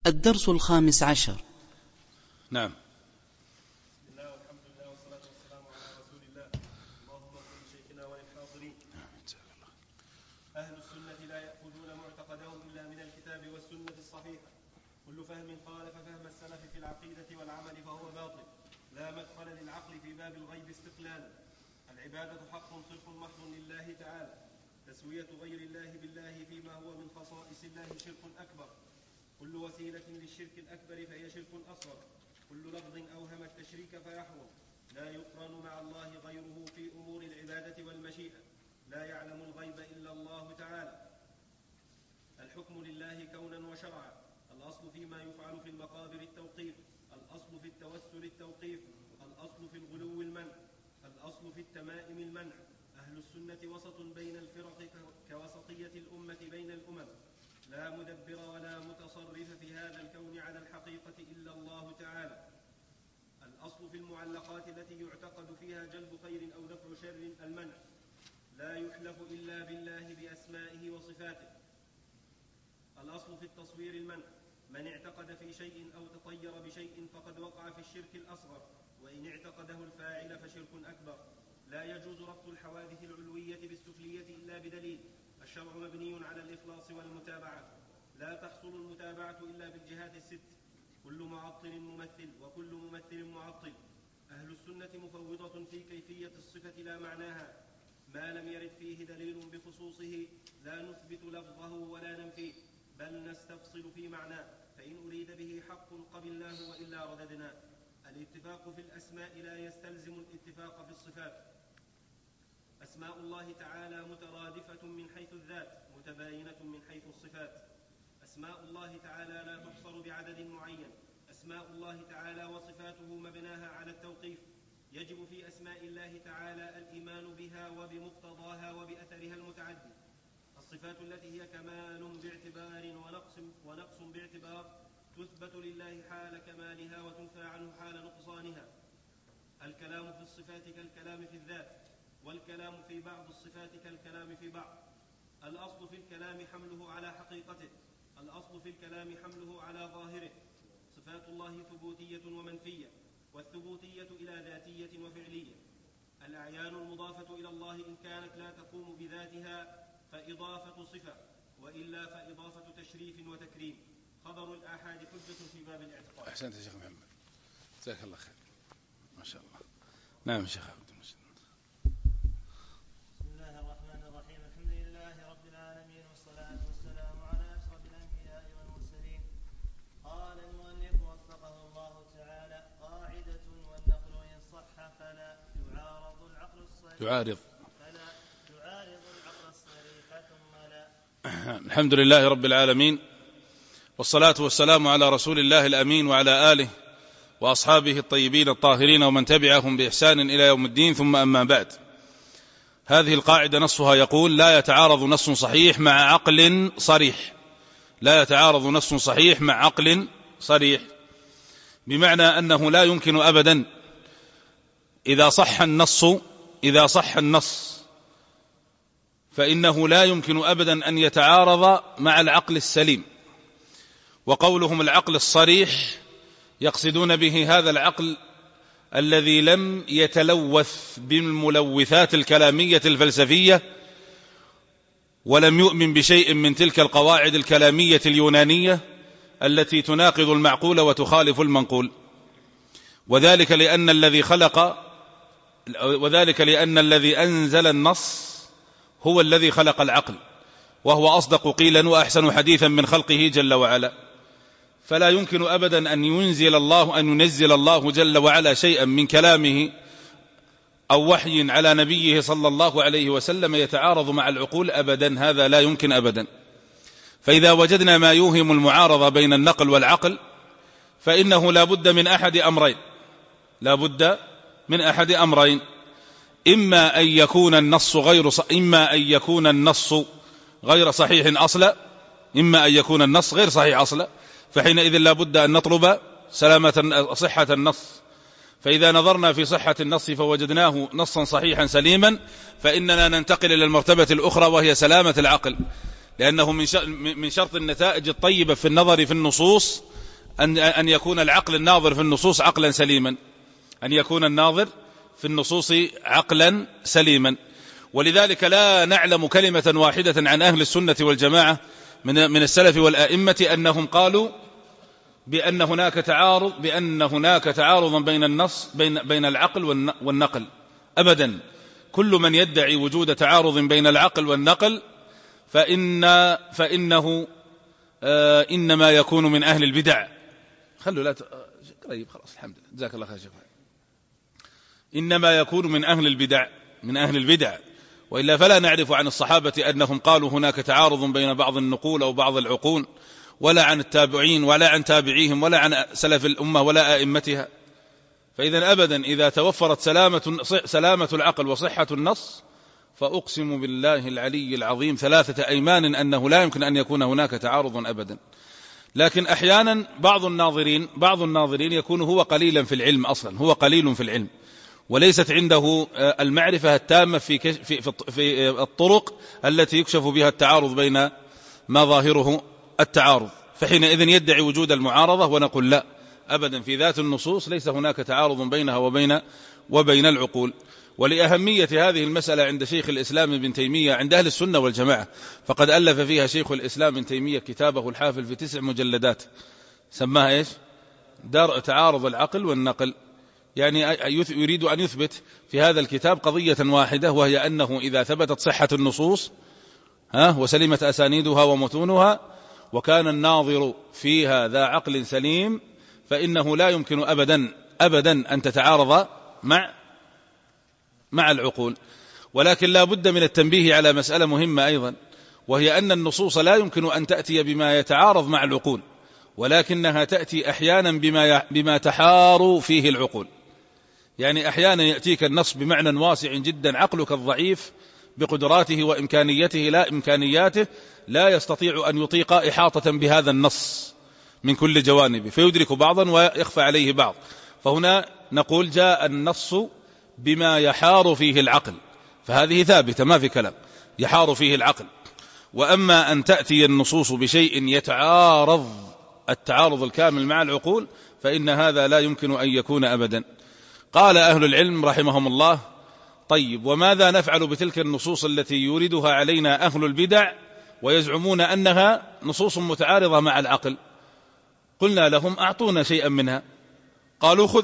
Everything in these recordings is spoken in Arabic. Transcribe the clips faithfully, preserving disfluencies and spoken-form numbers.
الدرس الخامس عشر. نعم. بسم الله والحمد لله والصلاة والسلام على رسول الله. اللهم اغفر لشيخنا وللحاضرين. أهل السنة لا يأخذون معتقدهم إلا من الكتاب والسنة الصحيحة. كل فهم خالف فهم السلف في العقيدة والعمل فهو باطل. لا مدخل للعقل في باب الغيب استقلالا. العبادة حق صرف محض لله تعالى. تسوية غير الله بالله فيما هو من خصائص الله شرك أكبر. كل وسيلة للشرك الأكبر فهي شرك أصغر. كل لفظ أوهم التشريك فيحرم. لا يقرن مع الله غيره في أمور العبادة والمشيئة. لا يعلم الغيب إلا الله تعالى. الحكم لله كونا وشرعا. الأصل فيما يفعل في المقابر التوقيف. الأصل في التوسل التوقيف. الأصل في الغلو المنع. الأصل في التمائم المنع. أهل السنة وسط بين الفرق كوسطية الأمة بين الأمم. لا مدبر ولا متصرف في هذا الكون على الحقيقة إلا الله تعالى. الأصل في المعلقات التي يعتقد فيها جلب خير أو دفع شر المنع. لا يحلف إلا بالله بأسمائه وصفاته. الأصل في التصوير المنع. من اعتقد في شيء أو تطير بشيء فقد وقع في الشرك الأصغر، وإن اعتقده الفاعل فشرك أكبر. لا يجوز ربط الحوادث العلوية بالسفلية إلا بدليل. الشرع مبني على الإخلاص والمتابعة. لا تحصل المتابعة إلا بالجهات الست. كل معطل ممثل وكل ممثل معطل. أهل السنة مفوضة في كيفية الصفة لا معناها. ما لم يرد فيه دليل بخصوصه لا نثبت لفظه ولا ننفيه، بل نستفصل في معناه، فإن أريد به حق قبلناه وإلا رددناه. الاتفاق في الأسماء لا يستلزم الاتفاق في الصفات. أسماء الله تعالى مترادفة من حيث الذات، متباينة من حيث الصفات. أسماء الله تعالى لا تحصر بعدد معين. أسماء الله تعالى وصفاته مبناها على التوقيف. يجب في أسماء الله تعالى الإيمان بها وبمقتضاها وبأثرها المتعدي. الصفات التي هي كمال باعتبار ونقص, ونقص باعتبار تثبت لله حال كمالها وتنفى عنه حال نقصانها. الكلام في الصفات كالكلام في الذات، والكلام في بعض الصفات كالكلام في بعض. الأصل في الكلام حمله على حقيقته. الأصل في الكلام حمله على ظاهره. صفات الله ثبوتية ومنفية، والثبوتية إلى ذاتية وفعلية. الأعيان المضافة إلى الله إن كانت لا تقوم بذاتها فإضافة صفة، وإلا فإضافة تشريف وتكريم. خبر الآحاد حجة في باب الاعتقاد. أحسنت يا شيخ محمد، جزاك الله خير، ما شاء الله. نعم شيخ عبد المجيد. بسم الله الرحمن الرحيم. الحمد لله رب العالمين، والصلاة والسلام على أشرف الأنبياء والمرسلين. قال المؤلف وفقه الله تعالى: قاعدة: والنقل إن صح فلا يعارض العقل الصريح يعارض فلا يعارض العقل الصريح ثم لا. الحمد لله رب العالمين، والصلاة والسلام على رسول الله الأمين وعلى آله وأصحابه الطيبين الطاهرين ومن تبعهم بإحسان إلى يوم الدين، ثم أما بعد. هذه القاعدة نصها يقول: لا يتعارض نص صحيح مع عقل صريح. لا يتعارض نص صحيح مع عقل صريح، بمعنى أنه لا يمكن أبدا إذا صح النص إذا صح النص فإنه لا يمكن أبدا أن يتعارض مع العقل السليم. وقولهم العقل الصريح يقصدون به هذا العقل الذي لم يتلوث بالملوثات الكلامية الفلسفية، ولم يؤمن بشيء من تلك القواعد الكلامية اليونانية التي تناقض المعقول وتخالف المنقول. وذلك لأن الذي خلق وذلك لأن الذي أنزل النص هو الذي خلق العقل، وهو أصدق قيلا وأحسن حديثا من خلقه جل وعلا. فلا يمكن أبدا أن ينزل الله أن ينزل الله جل وعلا شيئا من كلامه أو وحي على نبيه صلى الله عليه وسلم يتعارض مع العقول أبدا، هذا لا يمكن أبدا. فإذا وجدنا ما يوهم المعارضة بين النقل والعقل فإنه لا بد من أحد أمرين لا بد من أحد أمرين إما أن يكون النص غير إما أن يكون النص غير صحيح أصلا إما أن يكون النص غير صحيح أصلا فحينئذ لا بد أن نطلب سلامة صحة النص. فإذا نظرنا في صحة النص فوجدناه نصا صحيحا سليما فإننا ننتقل إلى المرتبة الأخرى وهي سلامة العقل، لأنه من شرط النتائج الطيبة في النظر في النصوص أن أن يكون العقل الناظر في النصوص عقلا سليما، أن يكون الناظر في النصوص عقلا سليما. ولذلك لا نعلم كلمة واحدة عن أهل السنة والجماعة من من السلف والآئمة أنهم قالوا بأن هناك تعارض بأن هناك تعارضا بين النص بين بين العقل والنقل أبدا. كل من يدعي وجود تعارض بين العقل والنقل فإن فإنه آه إنما يكون من أهل البدع. خلوا لا قريب خلاص الحمد لله جزاك الله خير شيخ. إنما يكون من أهل البدع من أهل البدع وإلا فلا نعرف عن الصحابة أنهم قالوا هناك تعارض بين بعض النقول أو بعض العقول، ولا عن التابعين ولا عن تابعيهم ولا عن سلف الأمة ولا آئمتها. فإذا أبدا إذا توفرت سلامة, سلامة العقل وصحة النص فأقسم بالله العلي العظيم ثلاثة أيمان أنه لا يمكن أن يكون هناك تعارض أبدا. لكن أحيانا بعض الناظرين بعض الناظرين يكون هو قليلا في العلم أصلا، هو قليل في العلم وليست عنده المعرفة التامة في, في, في الطرق التي يكشف بها التعارض بين ما ظاهره التعارض، فحينئذ يدعي وجود المعارضة ونقول لا أبدا، في ذات النصوص ليس هناك تعارض بينها وبين وبين العقول. ولأهمية هذه المسألة عند شيخ الإسلام ابن تيمية عند أهل السنة والجماعة فقد ألف فيها شيخ الإسلام ابن تيمية كتابه الحافل في تسع مجلدات سماها إيش؟ دار تعارض العقل والنقل. يعني يريد أن يثبت في هذا الكتاب قضية واحدة، وهي أنه إذا ثبتت صحة النصوص ها وسلمت أسانيدها ومتونها وكان الناظر فيها ذا عقل سليم فإنه لا يمكن أبدا أبدا أن تتعارض مع مع العقول. ولكن لا بد من التنبيه على مسألة مهمة أيضا، وهي أن النصوص لا يمكن أن تأتي بما يتعارض مع العقول، ولكنها تأتي أحيانا بما بما تحار فيه العقول. يعني أحيانا يأتيك النص بمعنى واسع جدا، عقلك الضعيف بقدراته وإمكانيته لا إمكانياته لا يستطيع أن يطيق إحاطة بهذا النص من كل جوانبه، فيدرك بعضا ويخفى عليه بعض. فهنا نقول جاء النص بما يحار فيه العقل، فهذه ثابتة ما في كلام، يحار فيه العقل. وأما أن تأتي النصوص بشيء يتعارض التعارض الكامل مع العقول فإن هذا لا يمكن أن يكون أبدا. قال أهل العلم رحمهم الله: طيب وماذا نفعل بتلك النصوص التي يوردها علينا أهل البدع ويزعمون أنها نصوص متعارضة مع العقل؟ قلنا لهم: أعطونا شيئا منها. قالوا: خذ،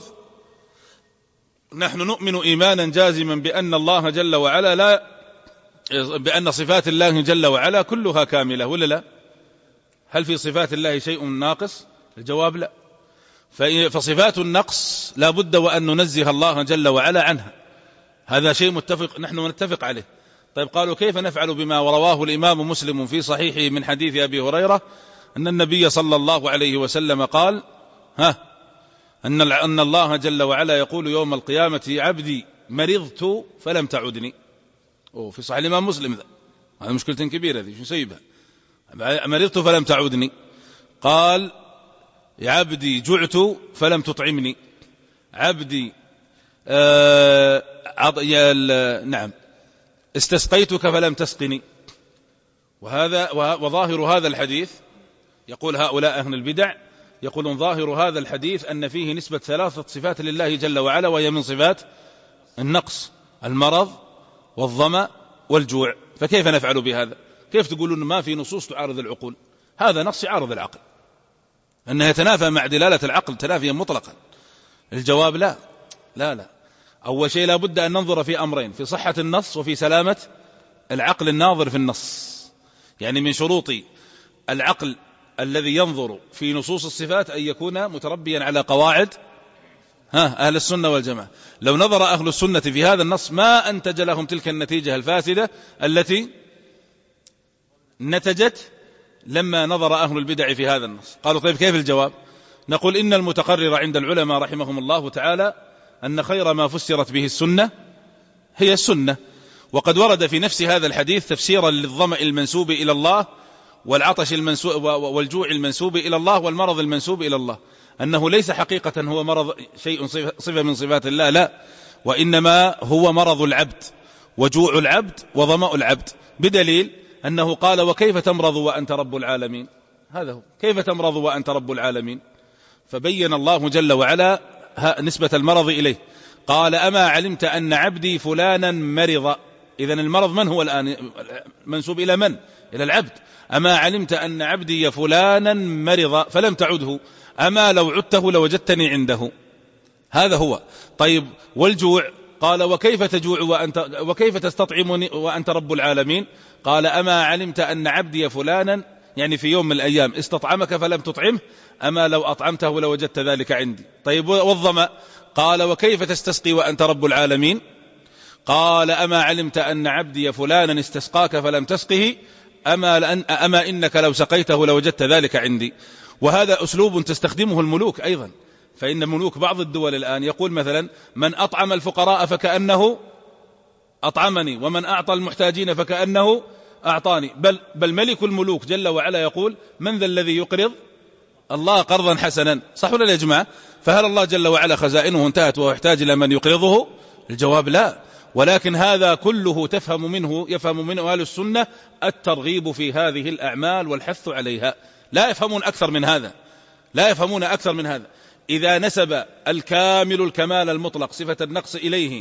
نحن نؤمن إيمانا جازما بأن الله جل وعلا لا بأن صفات الله جل وعلا كلها كاملة، ولا لا؟ هل في صفات الله شيء ناقص؟ الجواب لا. فصفات النقص لا بد وأن ننزه الله جل وعلا عنها، هذا شيء متفق نحن نتفق عليه. طيب قالوا: كيف نفعل بما رواه الإمام مسلم في صحيحه من حديث أبي هريرة أن النبي صلى الله عليه وسلم قال: ها أن أن الله جل وعلا يقول يوم القيامة: عبدي مرضت فلم تعدني. أوه في صحيح الإمام مسلم، ذا هذا مشكلة كبيرة ذي، شو سيبها؟ مرضت فلم تعودني. قال: يا عبدي جعت فلم تطعمني. عبدي آه نعم استسقيتك فلم تسقني. وهذا وظاهر هذا الحديث، يقول هؤلاء أهل البدع، يقولون ظاهر هذا الحديث أن فيه نسبة ثلاثة صفات لله جل وعلا، وهي من صفات النقص: المرض والظمأ والجوع. فكيف نفعل بهذا؟ كيف تقولون ما في نصوص تعارض العقول؟ هذا نص يعارض العقل، أنه يتنافى مع دلالة العقل تنافيا مطلقا. الجواب لا لا لا. أول شيء لا بد أن ننظر في أمرين: في صحة النص وفي سلامة العقل الناظر في النص. يعني من شروط العقل الذي ينظر في نصوص الصفات أن يكون متربيا على قواعد ها أهل السنة والجماعة. لو نظر أهل السنة في هذا النص ما أنتج لهم تلك النتيجة الفاسدة التي نتجت لما نظر أهل البدع في هذا النص. قالوا: طيب كيف الجواب؟ نقول: إن المتقرر عند العلماء رحمهم الله تعالى أن خير ما فسرت به السنة هي السنة. وقد ورد في نفس هذا الحديث تفسيرا للظمأ المنسوب إلى الله والعطش المنسوب والجوع المنسوب إلى الله والمرض المنسوب إلى الله، أنه ليس حقيقة هو مرض شيء صفة من صفات الله، لا، وإنما هو مرض العبد وجوع العبد وظمأ العبد، بدليل أنه قال وكيف تمرض وأنت رب العالمين؟ هذا هو، كيف تمرض وأنت رب العالمين؟ فبين الله جل وعلا نسبة المرض إليه، قال أما علمت أن عبدي فلانا مرض. إذن المرض من هو الآن؟ منسوب إلى من؟ إلى العبد. أما علمت أن عبدي فلانا مرض فلم تعده، أما لو عدته لوجدتني عنده. هذا هو. طيب والجوع؟ قال وكيف تجوع وأنت وكيف تستطعمني وأنت رب العالمين؟ قال أما علمت أن عبدي فلانا، يعني في يوم من الأيام استطعمك فلم تطعمه، أما لو أطعمته لوجدت ذلك عندي. طيب والظمأ؟ قال وكيف تستسقي وأنت رب العالمين؟ قال أما علمت أن عبدي فلانا استسقاك فلم تسقه، أما, لأن أما إنك لو سقيته لوجدت ذلك عندي. وهذا أسلوب تستخدمه الملوك أيضا، فإن ملوك بعض الدول الآن يقول مثلا من أطعم الفقراء فكأنه أطعمني، ومن أعطى المحتاجين فكأنه أعطاني. بل, بل ملك الملوك جل وعلا يقول من ذا الذي يقرض الله قرضا حسنا؟ صح ولا يا جماعة؟ فهل الله جل وعلا خزائنه انتهت وهو يحتاج إلى من يقرضه؟ الجواب لا. ولكن هذا كله تفهم منه يفهم منه أهل السنة الترغيب في هذه الأعمال والحث عليها، لا يفهمون أكثر من هذا، لا يفهمون أكثر من هذا. إذا نسب الكامل الكمال المطلق صفة النقص إليه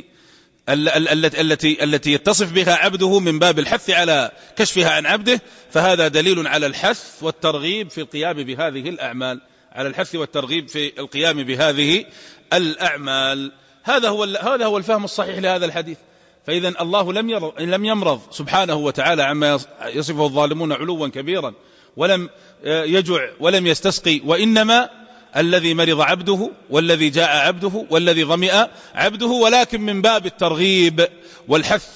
التي التي يتصف بها عبده من باب الحث على كشفها عن عبده، فهذا دليل على الحث والترغيب في القيام بهذه الأعمال، على الحث والترغيب في القيام بهذه الأعمال. هذا هو هذا هو الفهم الصحيح لهذا الحديث. فإذا الله لم لم يمرض سبحانه وتعالى عما يصفه الظالمون علوا كبيرا، ولم يجع ولم يستسقي، وإنما الذي مرض عبده والذي جاء عبده والذي ظمئ عبده، ولكن من باب الترغيب والحث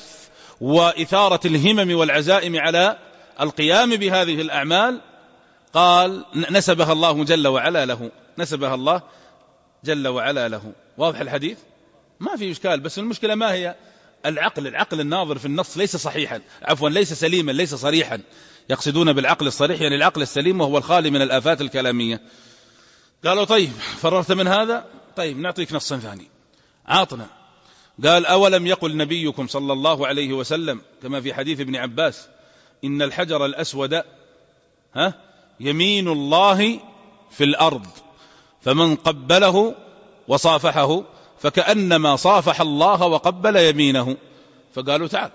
وإثارة الهمم والعزائم على القيام بهذه الأعمال قال نسبها الله جل وعلا له، نسبها الله جل وعلا له. واضح الحديث؟ ما في إشكال. بس المشكلة ما هي؟ العقل العقل الناظر في النص ليس صحيحا، عفوا ليس سليما، ليس صريحا. يقصدون بالعقل الصريح يعني العقل السليم وهو الخالي من الآفات الكلامية. قالوا طيب فررت من هذا، طيب نعطيك نصا ثاني، عاطنا. قال أولم يقل نبيكم صلى الله عليه وسلم كما في حديث ابن عباس إن الحجر الأسود ها يمين الله في الأرض، فمن قبله وصافحه فكأنما صافح الله وقبل يمينه. فقالوا تعال،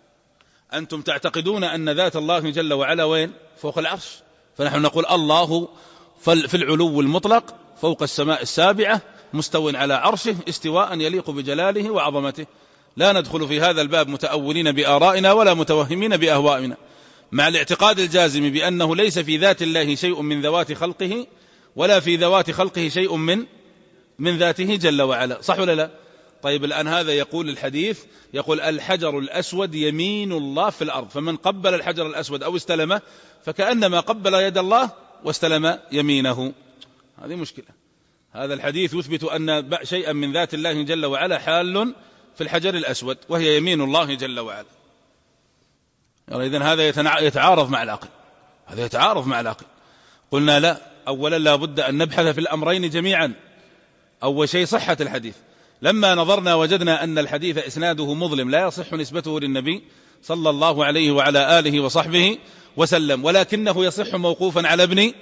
أنتم تعتقدون أن ذات الله جل وعلا وين؟ فوق العرش، فنحن نقول الله في العلو المطلق فوق السماء السابعة مستو على عرشه استواء يليق بجلاله وعظمته. لا ندخل في هذا الباب متأولين بآرائنا ولا متوهمين بأهوائنا، مع الاعتقاد الجازم بأنه ليس في ذات الله شيء من ذوات خلقه ولا في ذوات خلقه شيء من من ذاته جل وعلا. صح ولا لا؟ طيب الآن هذا يقول الحديث يقول الحجر الأسود يمين الله في الأرض، فمن قبل الحجر الأسود أو استلمه فكأنما قبل يد الله واستلم يمينه. هذه مشكلة. هذا الحديث يثبت أن شيئا من ذات الله جل وعلا حال في الحجر الأسود وهي يمين الله جل وعلا. إذن هذا يتعارض مع العقل، هذا يتعارض مع العقل. قلنا لا، أولا لا بد أن نبحث في الأمرين جميعا. أول شيء صحة الحديث، لما نظرنا وجدنا أن الحديث إسناده مظلم لا يصح نسبته للنبي صلى الله عليه وعلى آله وصحبه وسلم، ولكنه يصح موقوفا على ابن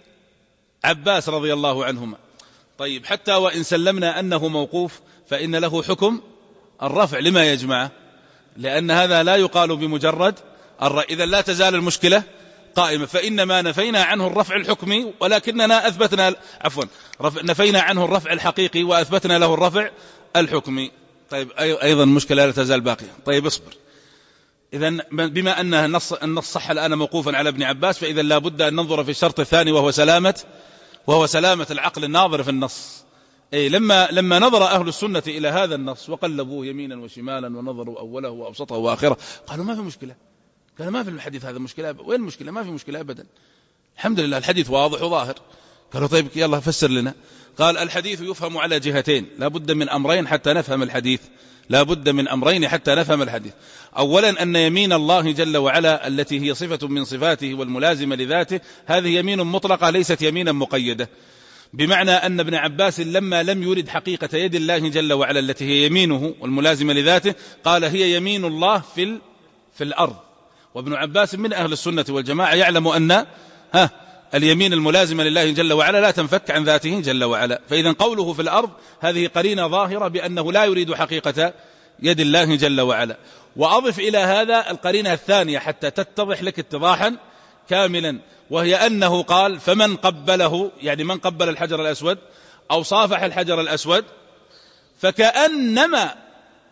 عباس رضي الله عنهما. طيب حتى وإن سلمنا أنه موقوف فإن له حكم الرفع. لما يا جماعة؟ لأن هذا لا يقال بمجرد الرأي. إذا لا تزال المشكلة قائمة، فإنما نفينا عنه الرفع الحكمي ولكننا أثبتنا عفوا نفينا عنه الرفع الحقيقي وأثبتنا له الرفع الحكمي. طيب أيضا مشكلة لا تزال باقية. طيب اصبر. إذن بما أن النص, النص صح الآن موقوفا على ابن عباس، فإذا لا بد أن ننظر في الشرط الثاني وهو سلامة وهو سلامة العقل الناظر في النص. أي لما لما نظر أهل السنة إلى هذا النص وقلبوه يمينا وشمالا ونظروا أوله وأوسطه وآخره قالوا ما في مشكلة، قالوا ما في الحديث هذا مشكلة. وين المشكلة؟ ما في مشكلة أبدا، الحمد لله الحديث واضح وظاهر. قالوا طيب يلا فسر لنا. قال الحديث يفهم على جهتين، لا بد من أمرين حتى نفهم الحديث، لا بد من أمرين حتى نفهم الحديث. أولا أن يمين الله جل وعلا التي هي صفة من صفاته والملازمة لذاته هذه يمين مطلقة ليست يمينا مقيدة، بمعنى أن ابن عباس لما لم يرد حقيقة يد الله جل وعلا التي هي يمينه والملازمة لذاته قال هي يمين الله في في الأرض، وابن عباس من أهل السنة والجماعة يعلم أن ها اليمين الملازمة لله جل وعلا لا تنفك عن ذاته جل وعلا. فإذا قوله في الأرض هذه قرينة ظاهرة بأنه لا يريد حقيقة يد الله جل وعلا. وأضف إلى هذا القرينة الثانية حتى تتضح لك اتضاحا كاملا، وهي أنه قال فمن قبله، يعني من قبل الحجر الأسود أو صافح الحجر الأسود فكأنما،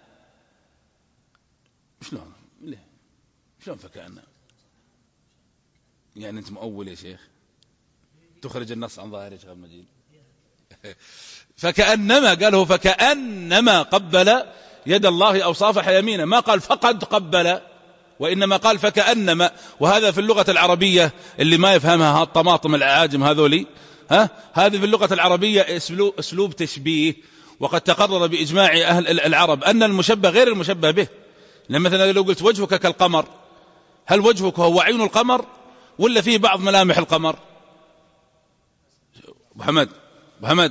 شلون شلون فكأنما، يعني أنت مؤول يا شيخ، تخرج النص عن ظاهر يا شيخ المجيد. فكأنما قاله فكأنما قبل يد الله أو صافح يمينه، ما قال فقد قبل، وإنما قال فكأنما. وهذا في اللغة العربية اللي ما يفهمها الطماطم العاجم هذولي، ها هذه في اللغة العربية أسلوب تشبيه، وقد تقرر بإجماع أهل العرب أن المشبه غير المشبه به. لما مثلا لو قلت وجهك كالقمر، هل وجهك هو عين القمر ولا فيه بعض ملامح القمر؟ محمد محمد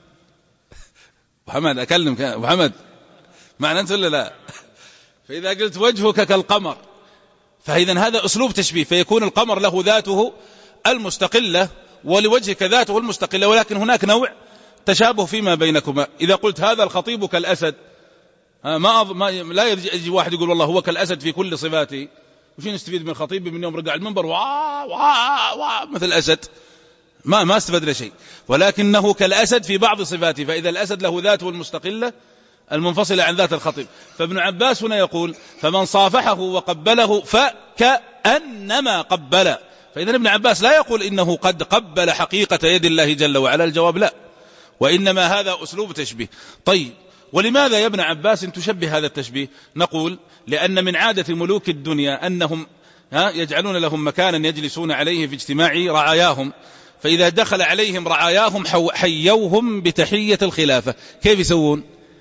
محمد أكلمك محمد، معنى أنت ولا لا؟ فإذا قلت وجهك كالقمر فإذا هذا أسلوب تشبيه، فيكون القمر له ذاته المستقلة ولوجهك ذاته المستقلة، ولكن هناك نوع تشابه فيما بينكما. إذا قلت هذا الخطيب كالأسد، ما, أض... ما لا يجي واحد يقول والله هو كالأسد في كل صفاته، وش نستفيد من الخطيب من يوم رجع المنبر وا وا وا مثل الأسد؟ ما ما استفدنا شيء، ولكنه كالأسد في بعض صفاته، فإذا الأسد له ذاته المستقلة المنفصلة عن ذات الخطيب. فابن عباس هنا يقول فمن صافحه وقبله فكأنما قبل. فإذا ابن عباس لا يقول إنه قد قبل حقيقة يد الله جل وعلا، الجواب لا، وإنما هذا أسلوب تشبيه. طيب ولماذا يا ابن عباس تشبه هذا التشبيه؟ نقول لأن من عادة ملوك الدنيا أنهم يجعلون لهم مكانا يجلسون عليه في اجتماع رعاياهم، فإذا دخل عليهم رعاياهم حيوهم بتحية الخلافة. كيف يسوون؟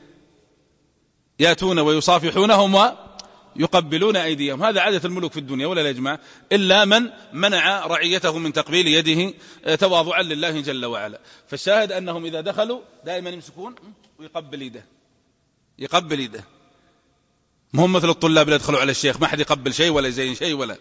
يأتون ويصافحونهم ويقبلون أيديهم. هذا عادة الملوك في الدنيا ولا لا يا جماعة؟ إلا من منع رعيته من تقبيل يده تواضعا لله جل وعلا. فالشاهد أنهم إذا دخلوا دائما يمسكون ويقبل يده، يقبل يده. مهم مثل الطلاب اللي يدخلوا على الشيخ ما حد يقبل شيء ولا يزين شيء ولا.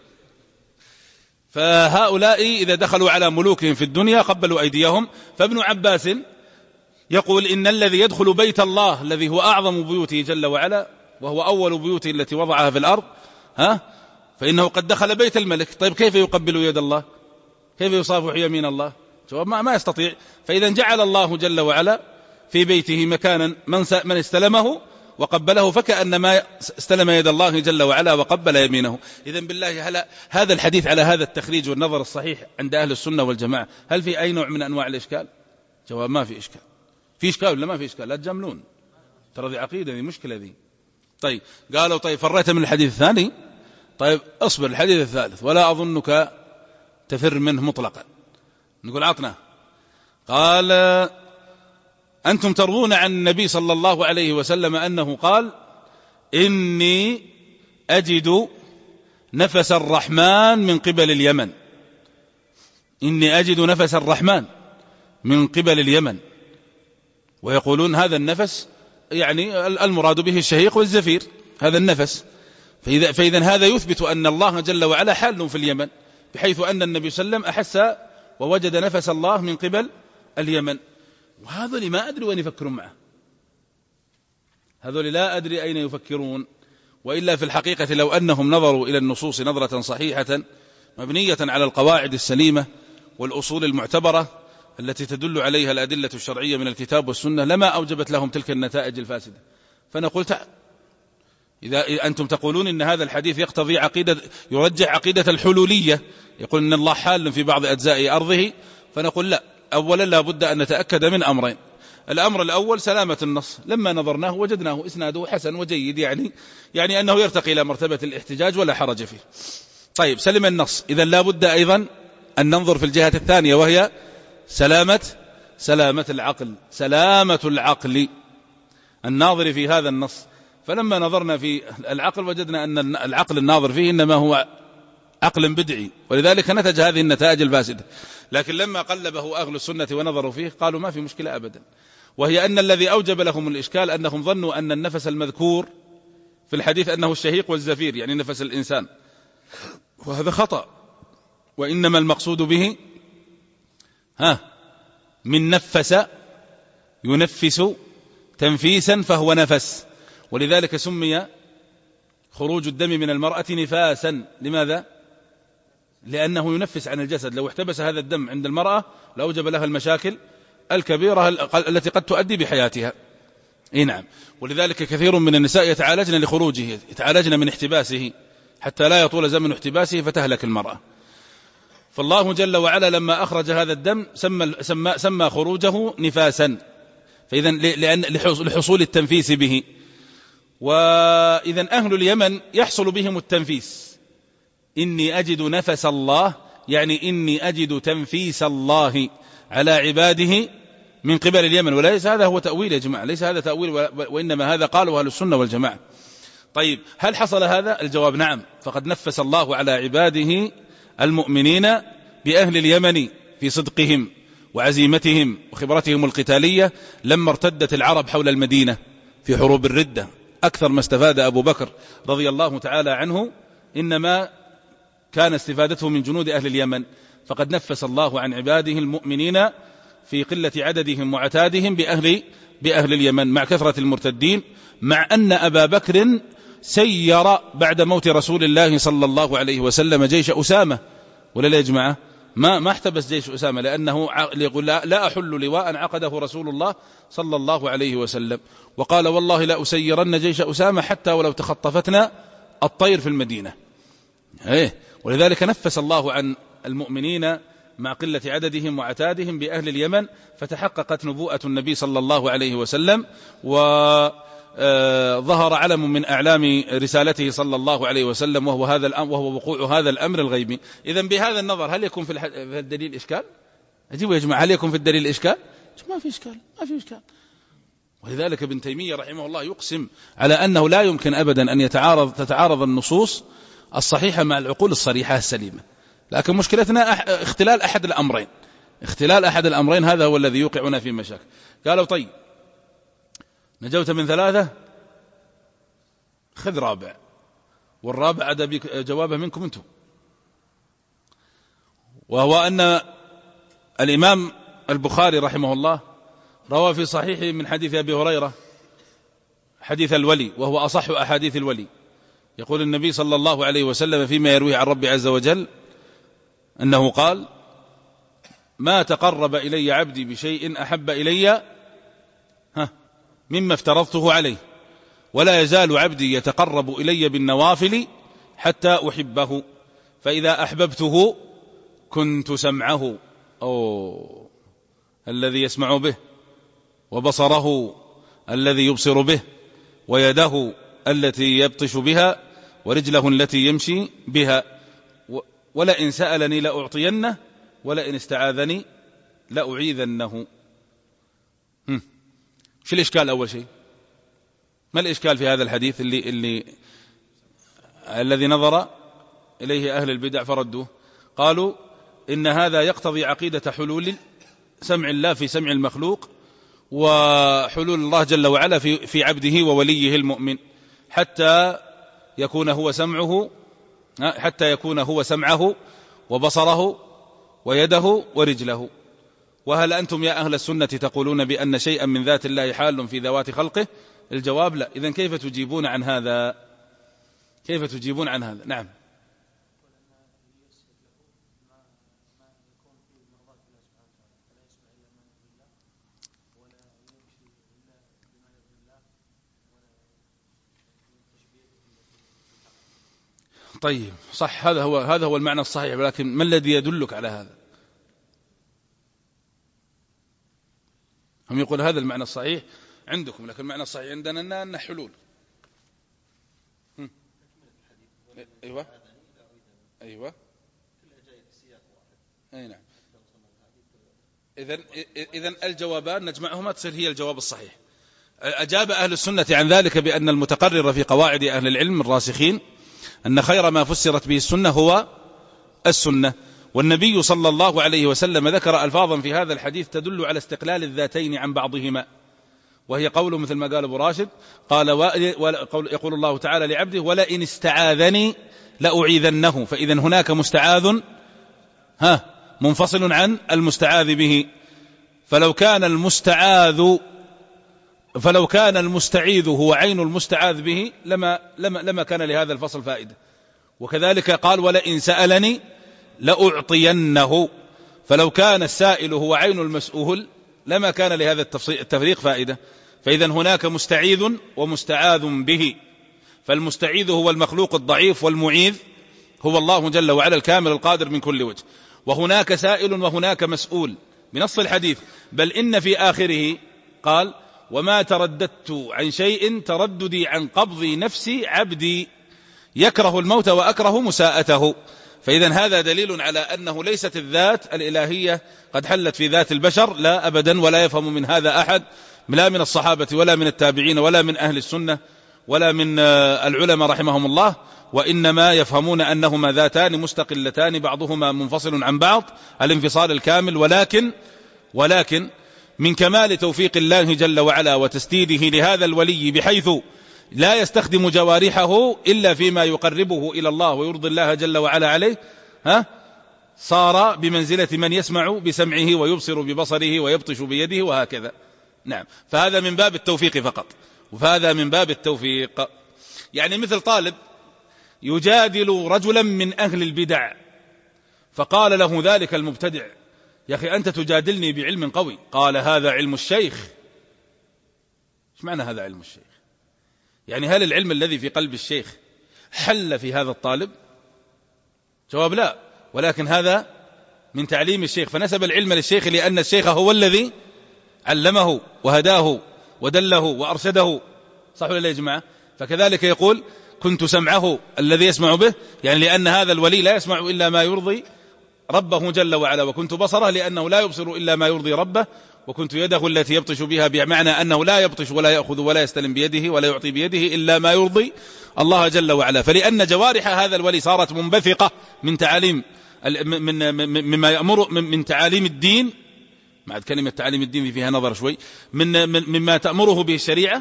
فهؤلاء إذا دخلوا على ملوكهم في الدنيا قبلوا أيديهم. فابن عباس يقول إن الذي يدخل بيت الله الذي هو أعظم بيوته جل وعلا وهو أول بيوته التي وضعها في الأرض، ها فإنه قد دخل بيت الملك. طيب كيف يقبل يد الله؟ كيف يصافح يمين الله؟ جواب ما, ما يستطيع. فإذا جعل الله جل وعلا في بيته مكانا من, من استلمه وقبله فكأنما استلم يد الله جل وعلا وقبل يمينه. إذن بالله هل هذا الحديث على هذا التخريج والنظر الصحيح عند أهل السنة والجماعة هل في أي نوع من أنواع الإشكال؟ جواب ما في إشكال. في إشكال ولا ما في إشكال؟ لا تجاملون، ترى ذي عقيدة، ذي مشكلة ذي. طيب قالوا طيب فريت من الحديث الثاني، طيب اصبر الحديث الثالث ولا أظنك تفر منه مطلقا. نقول عطنا. قال أنتم تروون عن النبي صلى الله عليه وسلم أنه قال إني أجد نفس الرحمن من قبل اليمن. إني أجد نفس الرحمن من قبل اليمن. ويقولون هذا النفس يعني المراد به الشهيق والزفير، هذا النفس. فإذا, فإذا هذا يثبت أن الله جل وعلا حال في اليمن، بحيث أن النبي صلى الله عليه وسلم أحس ووجد نفس الله من قبل اليمن. وهذول ما أدري وين يفكرون معه، هذول لا أدري أين يفكرون. وإلا في الحقيقة لو أنهم نظروا إلى النصوص نظرة صحيحة مبنية على القواعد السليمة والأصول المعتبرة التي تدل عليها الأدلة الشرعية من الكتاب والسنة لما أوجبت لهم تلك النتائج الفاسدة. فنقول تعال، إذا أنتم تقولون إن هذا الحديث يقتضي عقيدة، يرجع عقيدة الحلولية، يقول إن الله حال في بعض أجزاء أرضه، فنقول لا، أولا لا بد أن نتأكد من أمرين. الأمر الأول سلامة النص، لما نظرناه وجدناه إسناده حسن وجيد، يعني يعني أنه يرتقي إلى مرتبة الاحتجاج ولا حرج فيه. طيب سلم النص، إذا لا بد أيضا أن ننظر في الجهة الثانية وهي سلامة سلامة العقل، سلامة العقل الناظر في هذا النص. فلما نظرنا في العقل وجدنا أن العقل الناظر فيه إنما هو عقل بدعي، ولذلك نتج هذه النتائج الفاسدة. لكن لما قلبه أهل السنة ونظروا فيه قالوا ما في مشكلة أبدا، وهي أن الذي أوجب لهم الإشكال أنهم ظنوا أن النفس المذكور في الحديث أنه الشهيق والزفير، يعني نفس الإنسان، وهذا خطأ. وإنما المقصود به ها من نفس ينفس تنفيسا فهو نفس، ولذلك سمي خروج الدم من المرأة نفاسا. لماذا؟ لأنه ينفس عن الجسد. لو احتبس هذا الدم عند المرأة لأوجب لها المشاكل الكبيرة التي قد تؤدي بحياتها. إيه نعم. ولذلك كثير من النساء يتعالجن لخروجه، يتعالجن من احتباسه حتى لا يطول زمن احتباسه فتهلك المرأة. فالله جل وعلا لما أخرج هذا الدم سمى, سمى, سمى خروجه نفاسا، فإذا لأن لحصول التنفيس به. وإذا أهل اليمن يحصل بهم التنفيس. إني أجد نفس الله، يعني إني أجد تنفيس الله على عباده من قبل اليمن. وليس هذا هو تأويل يا جماعة، ليس هذا تأويل، وإنما هذا قاله أهل السنة والجماعة. طيب هل حصل هذا؟ الجواب نعم، فقد نفس الله على عباده المؤمنين بأهل اليمن في صدقهم وعزيمتهم وخبرتهم القتالية لما ارتدت العرب حول المدينة في حروب الردة. أكثر ما استفاد أبو بكر رضي الله تعالى عنه إنما كان استفادته من جنود أهل اليمن، فقد نفس الله عن عباده المؤمنين في قلة عددهم وعتادهم بأهل, بأهل اليمن مع كثرة المرتدين، مع أن أبا بكر سير بعد موت رسول الله صلى الله عليه وسلم جيش أسامة. ولا لا يا جماعة؟ ما ما احتبس جيش أسامة لأنه يقول لا أحل لواء عقده رسول الله صلى الله عليه وسلم، وقال والله لا أسيرن جيش أسامة حتى ولو تخطفتنا الطير في المدينة. إيه، ولذلك نفس الله عن المؤمنين مع قلة عددهم وعتادهم بأهل اليمن، فتحققت نبوءة النبي صلى الله عليه وسلم، وظهر علم من أعلام رسالته صلى الله عليه وسلم، وهو هذا الأمر، وهو وقوع هذا الأمر الغيبي. إذن بهذا النظر هل يكون في الدليل إشكال؟ أجيبوا يا جماعة، هل يكون في الدليل إشكال؟ ما في إشكال، ما في إشكال. ولذلك ابن تيمية رحمه الله يقسم على أنه لا يمكن أبدا أن يتعارض تتعارض النصوص الصحيحة مع العقول الصريحة السليمة، لكن مشكلتنا اختلال أحد الأمرين، اختلال أحد الأمرين هذا هو الذي يوقعنا في مشاكل. قالوا طيب نجوت من ثلاثة، خذ رابع، والرابع عدا جوابه منكم أنتم، وهو أن الإمام البخاري رحمه الله روى في صحيحه من حديث أبي هريرة حديث الولي، وهو أصح أحاديث الولي. يقول النبي صلى الله عليه وسلم فيما يرويه عن ربي عز وجل أنه قال: ما تقرب إلي عبدي بشيء أحب إلي ها مما افترضته عليه، ولا يزال عبدي يتقرب إلي بالنوافل حتى أحبه، فإذا أحببته كنت سمعه أو الذي يسمع به، وبصره الذي يبصر به، ويده التي يبطش بها، ورجله التي يمشي بها، ولئن سألني لأعطينه، ولئن استعاذني لأعيذنه. شو الإشكال؟ أول شيء ما الإشكال في هذا الحديث اللي اللي الذي نظر إليه أهل البدع فردوه؟ قالوا إن هذا يقتضي عقيدة حلول سمع الله في سمع المخلوق، وحلول الله جل وعلا في في عبده ووليه المؤمن، حتى يكون هو سمعه حتى يكون هو سمعه وبصره ويده ورجله. وهل أنتم يا أهل السنة تقولون بأن شيئا من ذات الله حال في ذوات خلقه؟ الجواب لا. إذن كيف تجيبون عن هذا؟ كيف تجيبون عن هذا؟ نعم. طيب صح، هذا هو هذا هو المعنى الصحيح، ولكن ما الذي يدلك على هذا؟ هم يقول هذا المعنى الصحيح عندكم، لكن المعنى الصحيح عندنا أن حلول. أيوة أيوة أي نعم. إذن إذن الجوابان نجمعهما تصير هي الجواب الصحيح. أجاب أهل السنة عن ذلك بأن المتقرر في قواعد أهل العلم الراسخين أن خير ما فسرت به السنة هو السنة، والنبي صلى الله عليه وسلم ذكر ألفاظا في هذا الحديث تدل على استقلال الذاتين عن بعضهما، وهي قوله مثل ما قال أبو راشد قال يقول الله تعالى لعبده ولئن استعاذني لأعيذنه، فإذا هناك مستعاذ ها منفصل عن المستعاذ به. فلو كان المستعاذ فلو كان المستعيذ هو عين المستعاذ به لما, لما, لما كان لهذا الفصل فائدة. وكذلك قال ولئن سألني لأعطينه، فلو كان السائل هو عين المسؤول لما كان لهذا التفريق فائدة. فإذا هناك مستعيذ ومستعاذ به، فالمستعيذ هو المخلوق الضعيف، والمعيذ هو الله جل وعلا الكامل القادر من كل وجه. وهناك سائل وهناك مسؤول بنص الحديث، بل إن في آخره قال وما ترددت عن شيء ترددي عن قبض نفسي عبدي يكره الموت وأكره مساءته. فإذا هذا دليل على أنه ليست الذات الإلهية قد حلت في ذات البشر، لا أبدا، ولا يفهم من هذا أحد، لا من الصحابة ولا من التابعين ولا من أهل السنة ولا من العلماء رحمهم الله، وإنما يفهمون أنهما ذاتان مستقلتان بعضهما منفصل عن بعض الانفصال الكامل. ولكن ولكن من كمال توفيق الله جل وعلا وتسديده لهذا الولي بحيث لا يستخدم جوارحه إلا فيما يقربه إلى الله ويرضي الله جل وعلا عليه، ها صار بمنزلة من يسمع بسمعه ويبصر ببصره ويبطش بيده وهكذا. نعم، فهذا من باب التوفيق فقط، وهذا من باب التوفيق. يعني مثل طالب يجادل رجلا من أهل البدع فقال له ذلك المبتدع يا أخي أنت تجادلني بعلم قوي، قال هذا علم الشيخ. ايش معنى هذا علم الشيخ؟ يعني هل العلم الذي في قلب الشيخ حل في هذا الطالب؟ جواب لا، ولكن هذا من تعليم الشيخ، فنسب العلم للشيخ لأن الشيخ هو الذي علمه وهداه ودله وأرشده، صح ولا لا يا جماعة؟ فكذلك يقول كنت سمعه الذي يسمع به، يعني لأن هذا الولي لا يسمع إلا ما يرضي ربه جل وعلا، وكنت بصره لأنه لا يبصر إلا ما يرضي ربه، وكنت يده التي يبطش بها، بمعنى أنه لا يبطش ولا يأخذ ولا يستلم بيده ولا يعطي بيده إلا ما يرضي الله جل وعلا. فلأن جوارح هذا الولي صارت منبثقة من تعاليم من مما يأمر من تعاليم الدين، مع كلمة تعاليم الدين فيها نظر شوي، من مما تأمره به الشريعة،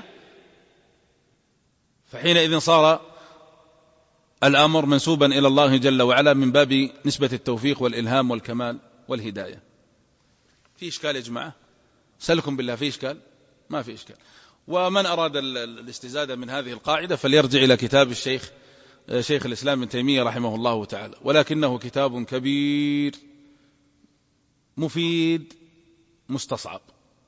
فحينئذ صار الأمر منسوبا إلى الله جل وعلا من باب نسبة التوفيق والإلهام والكمال والهداية. في إشكال يا جماعة؟ سألكم بالله في إشكال؟ ما في إشكال. ومن أراد الاستزادة من هذه القاعدة فليرجع إلى كتاب الشيخ شيخ الإسلام ابن تيمية رحمه الله تعالى، ولكنه كتاب كبير مفيد مستصعب،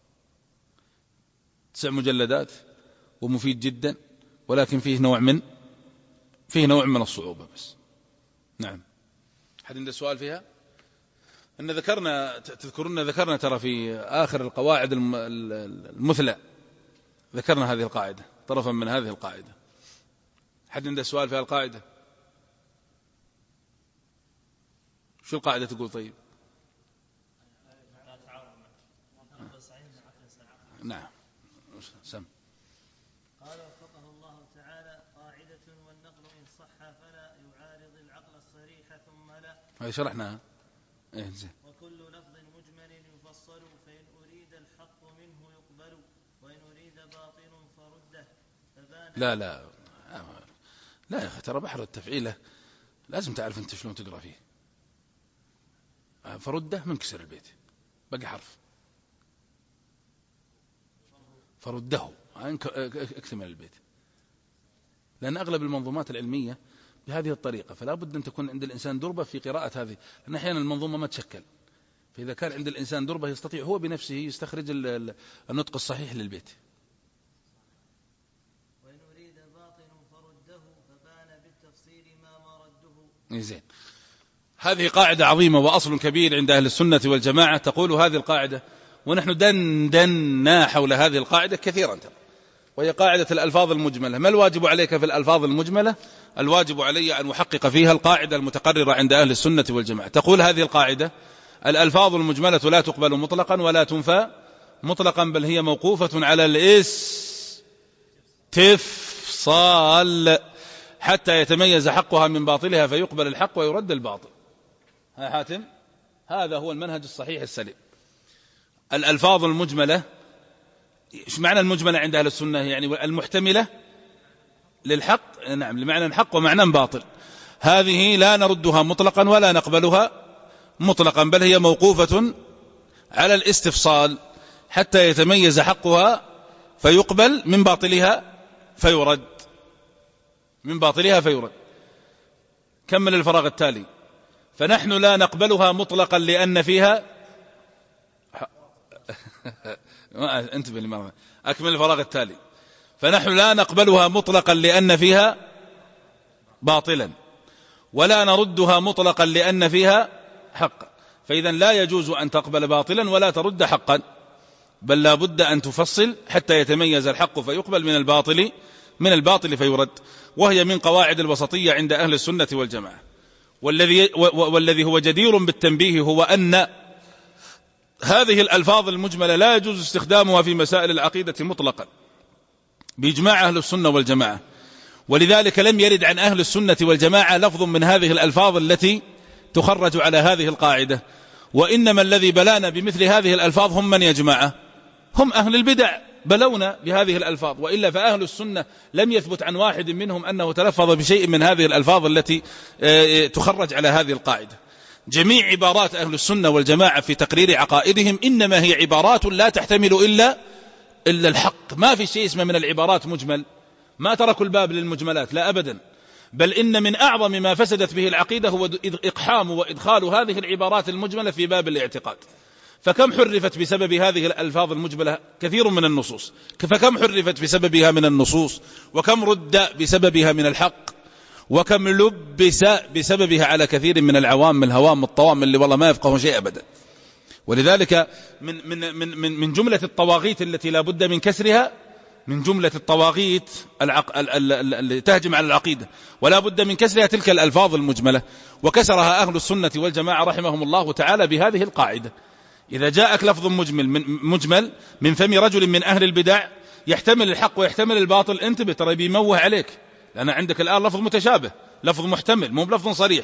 تسع مجلدات ومفيد جدا، ولكن فيه نوع من فيه نوع من الصعوبة بس. نعم، حد عنده سؤال فيها؟ أن ذكرنا تذكرون ذكرنا ترى في آخر القواعد المثلى ذكرنا هذه القاعدة، طرفا من هذه القاعدة. حد عنده سؤال في القاعدة؟ شو القاعدة تقول؟ طيب نعم سم. قال وفقه الله تعالى قاعدة والنقل إن صح فلا يعارض العقل الصريح ثم لا. هذه شرحناها. إيه زين. وكل لفظ مجمل يفصل فإن أريد الحق منه يقبل وإن أريد باطل فرده فبان. لا لا لا يا أخي، ترى بحر التفعيلة لازم تعرف أنت شلون تقرأ فيه. فرده منكسر البيت بقى حرف، فرده اكتمل البيت، لأن أغلب المنظومات العلمية بهذه الطريقة، فلا بد أن تكون عند الإنسان دربة في قراءة هذه، لأن أحيانا المنظومة ما تشكل، فإذا كان عند الإنسان دربة يستطيع هو بنفسه يستخرج النطق الصحيح للبيت. وإن أريد باطل فرده فبان بالتفصيل ما مرده. زين، هذه قاعدة عظيمة وأصل كبير عند أهل السنة والجماعة. تقول هذه القاعدة ونحن دندنا حول هذه القاعدة كثيرا ترى، وهي قاعدة الألفاظ المجملة. ما الواجب عليك في الألفاظ المجملة؟ الواجب علي أن أحقق فيها القاعدة المتقررة عند أهل السنة والجماعة. تقول هذه القاعدة الألفاظ المجملة لا تقبل مطلقا ولا تنفى مطلقا، بل هي موقوفة على الاستفصال حتى يتميز حقها من باطلها فيقبل الحق ويرد الباطل. ها حاتم، هذا هو المنهج الصحيح السليم. الألفاظ المجملة إيش معنى المجملة عند أهل السنة؟ يعني المحتملة للحق، نعم، لمعنى الحق ومعنى باطل. هذه لا نردها مطلقا ولا نقبلها مطلقا، بل هي موقوفة على الاستفصال حتى يتميز حقها فيقبل، من باطلها فيرد، من باطلها فيرد. كمل الفراغ التالي. فنحن لا نقبلها مطلقا لأن فيها انتبه لمرة. أكمل الفراغ التالي. فنحن لا نقبلها مطلقا لأن فيها باطلا، ولا نردها مطلقا لأن فيها حقا. فإذا لا يجوز أن تقبل باطلا ولا ترد حقا، بل لا بد أن تفصل حتى يتميز الحق فيقبل من الباطل من الباطل فيرد، وهي من قواعد الوسطية عند أهل السنة والجماعة. والذي, والذي هو جدير بالتنبيه هو أن هذه الألفاظ المجملة لا يجوز استخدامها في مسائل العقيدة مطلقا بإجماع أهل السنة والجماعة، ولذلك لم يرد عن أهل السنة والجماعة لفظ من هذه الألفاظ التي تخرج على هذه القاعدة. وإنما الذي بلانا بمثل هذه الألفاظ هم من يجمعه؟ هم أهل البدع، بلونا بهذه الألفاظ. وإلا فأهل السنة لم يثبت عن واحد منهم أنه تلفظ بشيء من هذه الألفاظ التي تخرج على هذه القاعدة. جميع عبارات أهل السنة والجماعة في تقرير عقائدهم إنما هي عبارات لا تحتمل إلا إلا الحق. ما في شيء اسمه من العبارات مجمل، ما تركوا الباب للمجملات، لا أبدا، بل إن من أعظم ما فسدت به العقيدة هو إقحام وإدخال هذه العبارات المجملة في باب الاعتقاد. فكم حرفت بسبب هذه الألفاظ المجملة كثير من النصوص، فكم حرفت بسببها من النصوص، وكم رد بسببها من الحق، وكم لبس بسببها على كثير من العوام الهوام الطوام اللي والله ما يفقهون شيء أبدا. ولذلك من, من, من, من, من جملة الطواغيت التي لا بد من كسرها، من جملة الطواغيت التي تهجم على العقيدة ولا بد من كسرها تلك الألفاظ المجملة، وكسرها أهل السنة والجماعة رحمهم الله تعالى بهذه القاعدة. إذا جاءك لفظ مجمل من, مجمل من فم رجل من أهل البدع يحتمل الحق ويحتمل الباطل، انتبه ترى بيموه عليك، لأن عندك الآن لفظ متشابه، لفظ محتمل مو بلفظ صريح،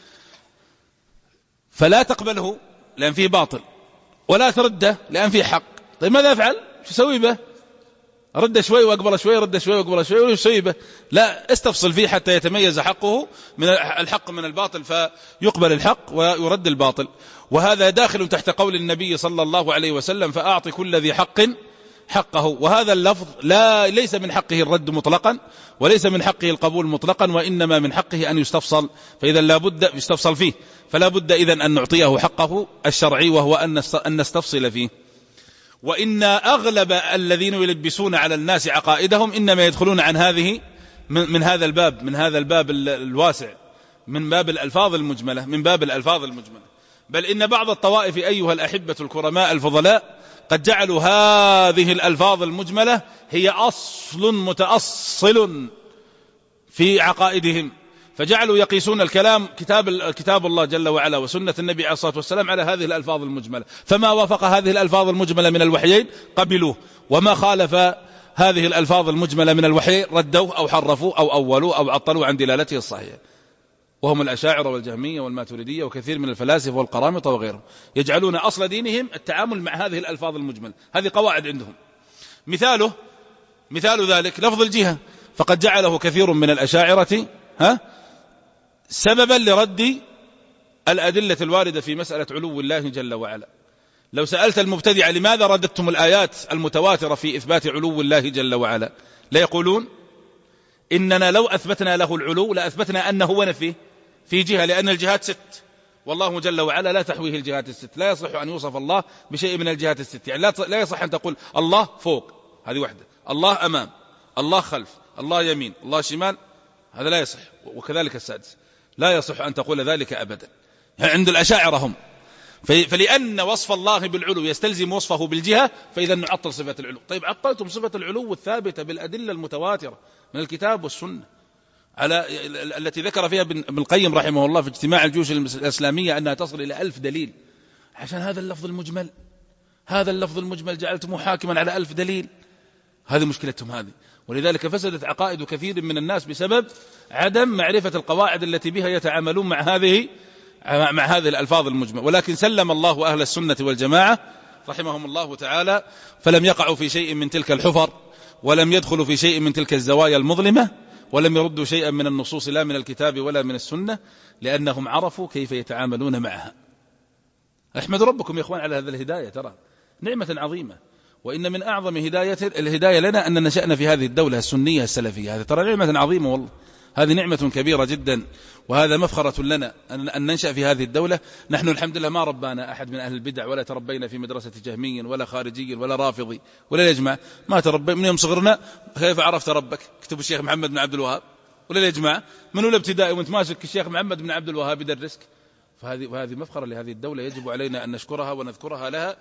فلا تقبله لأن فيه باطل، ولا ترده لأن فيه حق. طيب ماذا أفعل؟ شو سوي به؟ رد شوي وأقبل شوي، رد شوي وأقبل شوي، وش سوي به؟ لا، استفصل فيه حتى يتميز حقه من الحق من الباطل فيقبل الحق ويرد الباطل. وهذا داخل تحت قول النبي صلى الله عليه وسلم: فأعطي كل ذي حق حقه. وهذا اللفظ لا ليس من حقه الرد مطلقا، وليس من حقه القبول مطلقا، وإنما من حقه أن يستفصل. فإذا لا بد يستفصل فيه، فلا بد إذن أن نعطيه حقه الشرعي، وهو أن نستفصل فيه. وإن أغلب الذين يلبسون على الناس عقائدهم إنما يدخلون عن هذه من, من هذا الباب من هذا الباب الواسع، من باب الألفاظ المجملة من باب الألفاظ المجملة. بل إن بعض الطوائف أيها الأحبة الكرماء الفضلاء قد جعلوا هذه الألفاظ المجملة هي أصل متأصل في عقائدهم، فجعلوا يقيسون الكلام كتاب كتاب الله جل وعلا وسنة النبي عليه الصلاة والسلام على هذه الألفاظ المجملة، فما وافق هذه الألفاظ المجملة من الوحيين قبلوه، وما خالف هذه الألفاظ المجملة من الوحيين ردوه أو حرفوه أو أولوه أو عطلوا عن دلالته الصحيحة. وهم الأشاعرة والجهمية والماتريدية وكثير من الفلاسفة والقرامطة وغيرهم، يجعلون أصل دينهم التعامل مع هذه الألفاظ المجملة، هذه قواعد عندهم. مثاله مثال ذلك لفظ الجهة، فقد جعله كثير من الأشاعرة ها سببا لرد الأدلة الواردة في مسألة علو الله جل وعلا. لو سألت المبتدع لماذا رددتم الآيات المتواترة في إثبات علو الله جل وعلا، لا يقولون إننا لو أثبتنا له العلو لأثبتنا أنه ونفيه في جهة، لأن الجهات ست، والله جل وعلا لا تحويه الجهات الست، لا يصح أن يوصف الله بشيء من الجهات الست. يعني لا يصح أن تقول الله فوق، هذه واحدة، الله أمام، الله خلف، الله يمين، الله شمال، هذا لا يصح. وكذلك السادس لا يصح أن تقول ذلك أبدا عند الأشاعرة هم. فلأن وصف الله بالعلو يستلزم وصفه بالجهة، فإذا نعطل صفة العلو. طيب عطلتم صفة العلو الثابتة بالأدلة المتواترة من الكتاب والسنة على التي ذكر فيها ابن القيم رحمه الله في اجتماع الجيوش الإسلامية أنها تصل إلى ألف دليل، عشان هذا اللفظ المجمل هذا اللفظ المجمل جعلتموه حاكما على ألف دليل. هذه مشكلتهم هذه. ولذلك فسدت عقائد كثير من الناس بسبب عدم معرفة القواعد التي بها يتعاملون مع هذه مع هذه الألفاظ المجملة. ولكن سلم الله أهل السنة والجماعة رحمهم الله تعالى، فلم يقعوا في شيء من تلك الحفر، ولم يدخلوا في شيء من تلك الزوايا المظلمة، ولم يردوا شيئا من النصوص لا من الكتاب ولا من السنة، لأنهم عرفوا كيف يتعاملون معها. احمد ربكم يا إخوان على هذا الهداية، ترى نعمة عظيمة، وإن من أعظم هداية الهداية لنا أن نشأنا في هذه الدولة السنية السلفية، هذا ترى نعمة عظيمة والله، هذه نعمة كبيرة جدا، وهذا مفخرة لنا أن ننشأ في هذه الدولة. نحن الحمد لله ما ربانا أحد من أهل البدع، ولا تربينا في مدرسة جهمي ولا خارجي ولا رافضي ولا يجمع، ما تربي من يوم صغرنا. كيف عرفت ربك؟ كتب الشيخ محمد بن عبد الوهاب ولا يجمع من أولى ابتدائي وانت ماسك الشيخ محمد بن عبد الوهاب يدرسك. فهذه وهذه مفخرة لهذه الدولة، يجب علينا أن نشكرها ونذكرها لها،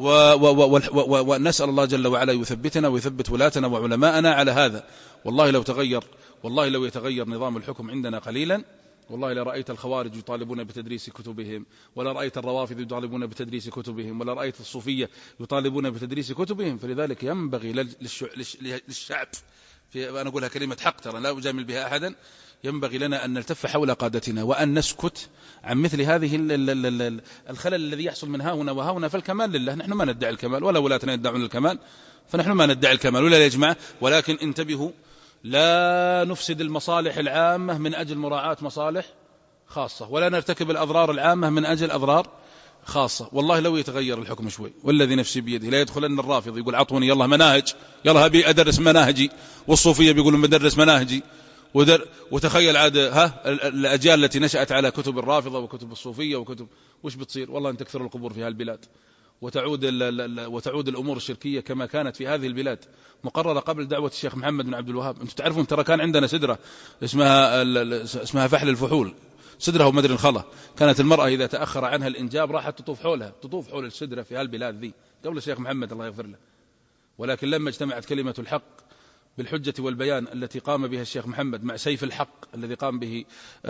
ونسأل الله جل وعلا يثبتنا ويثبت ولاتنا وعلماءنا على هذا. والله لو تغير والله لو يتغير نظام الحكم عندنا قليلا، والله لرأيت الخوارج يطالبون بتدريس كتبهم، ولا رأيت الروافض يطالبون بتدريس كتبهم، ولا رأيت الصوفية يطالبون بتدريس كتبهم. فلذلك ينبغي للشعب، في أنا أقولها كلمة حق ترى لا أجامل بها أحدا، ينبغي لنا أن نلتف حول قادتنا وأن نسكت عن مثل هذه الخلل الذي يحصل من ها هنا وها هنا. فالكمال لله، نحن ما ندعي الكمال ولا ولاتنا يدعون الكمال، فنحن ما ندعي الكمال ولا يجمع، ولكن انتبهوا لا نفسد المصالح العامة من أجل مراعاة مصالح خاصة، ولا نرتكب الأضرار العامة من أجل أضرار خاصة. والله لو يتغير الحكم شوي، والذي نفسي بيده لا يدخلن الرافض يقول عطوني يلا مناهج، يلا هبي أدرس مناهجي، والصوفية بيقولون بدرس مناهجي، ودر وتخيل عاد ها الأجيال التي نشأت على كتب الرافضة وكتب الصوفية وكتب وش بتصير؟ والله أن تكثر القبور في هالبلاد، وتعود وتعود الأمور الشركية كما كانت في هذه البلاد، مقررة قبل دعوة الشيخ محمد بن عبد الوهاب. أنتم تعرفون ترى كان عندنا سدرة اسمها اسمها فحل الفحول، سدرة ومدري الخلا، كانت المرأة إذا تأخر عنها الإنجاب راحت تطوف حولها، تطوف حول السدرة في هالبلاد ذي قبل الشيخ محمد الله يغفر له. ولكن لما اجتمعت كلمة الحق بالحجة والبيان التي قام بها الشيخ محمد مع سيف الحق الذي قام به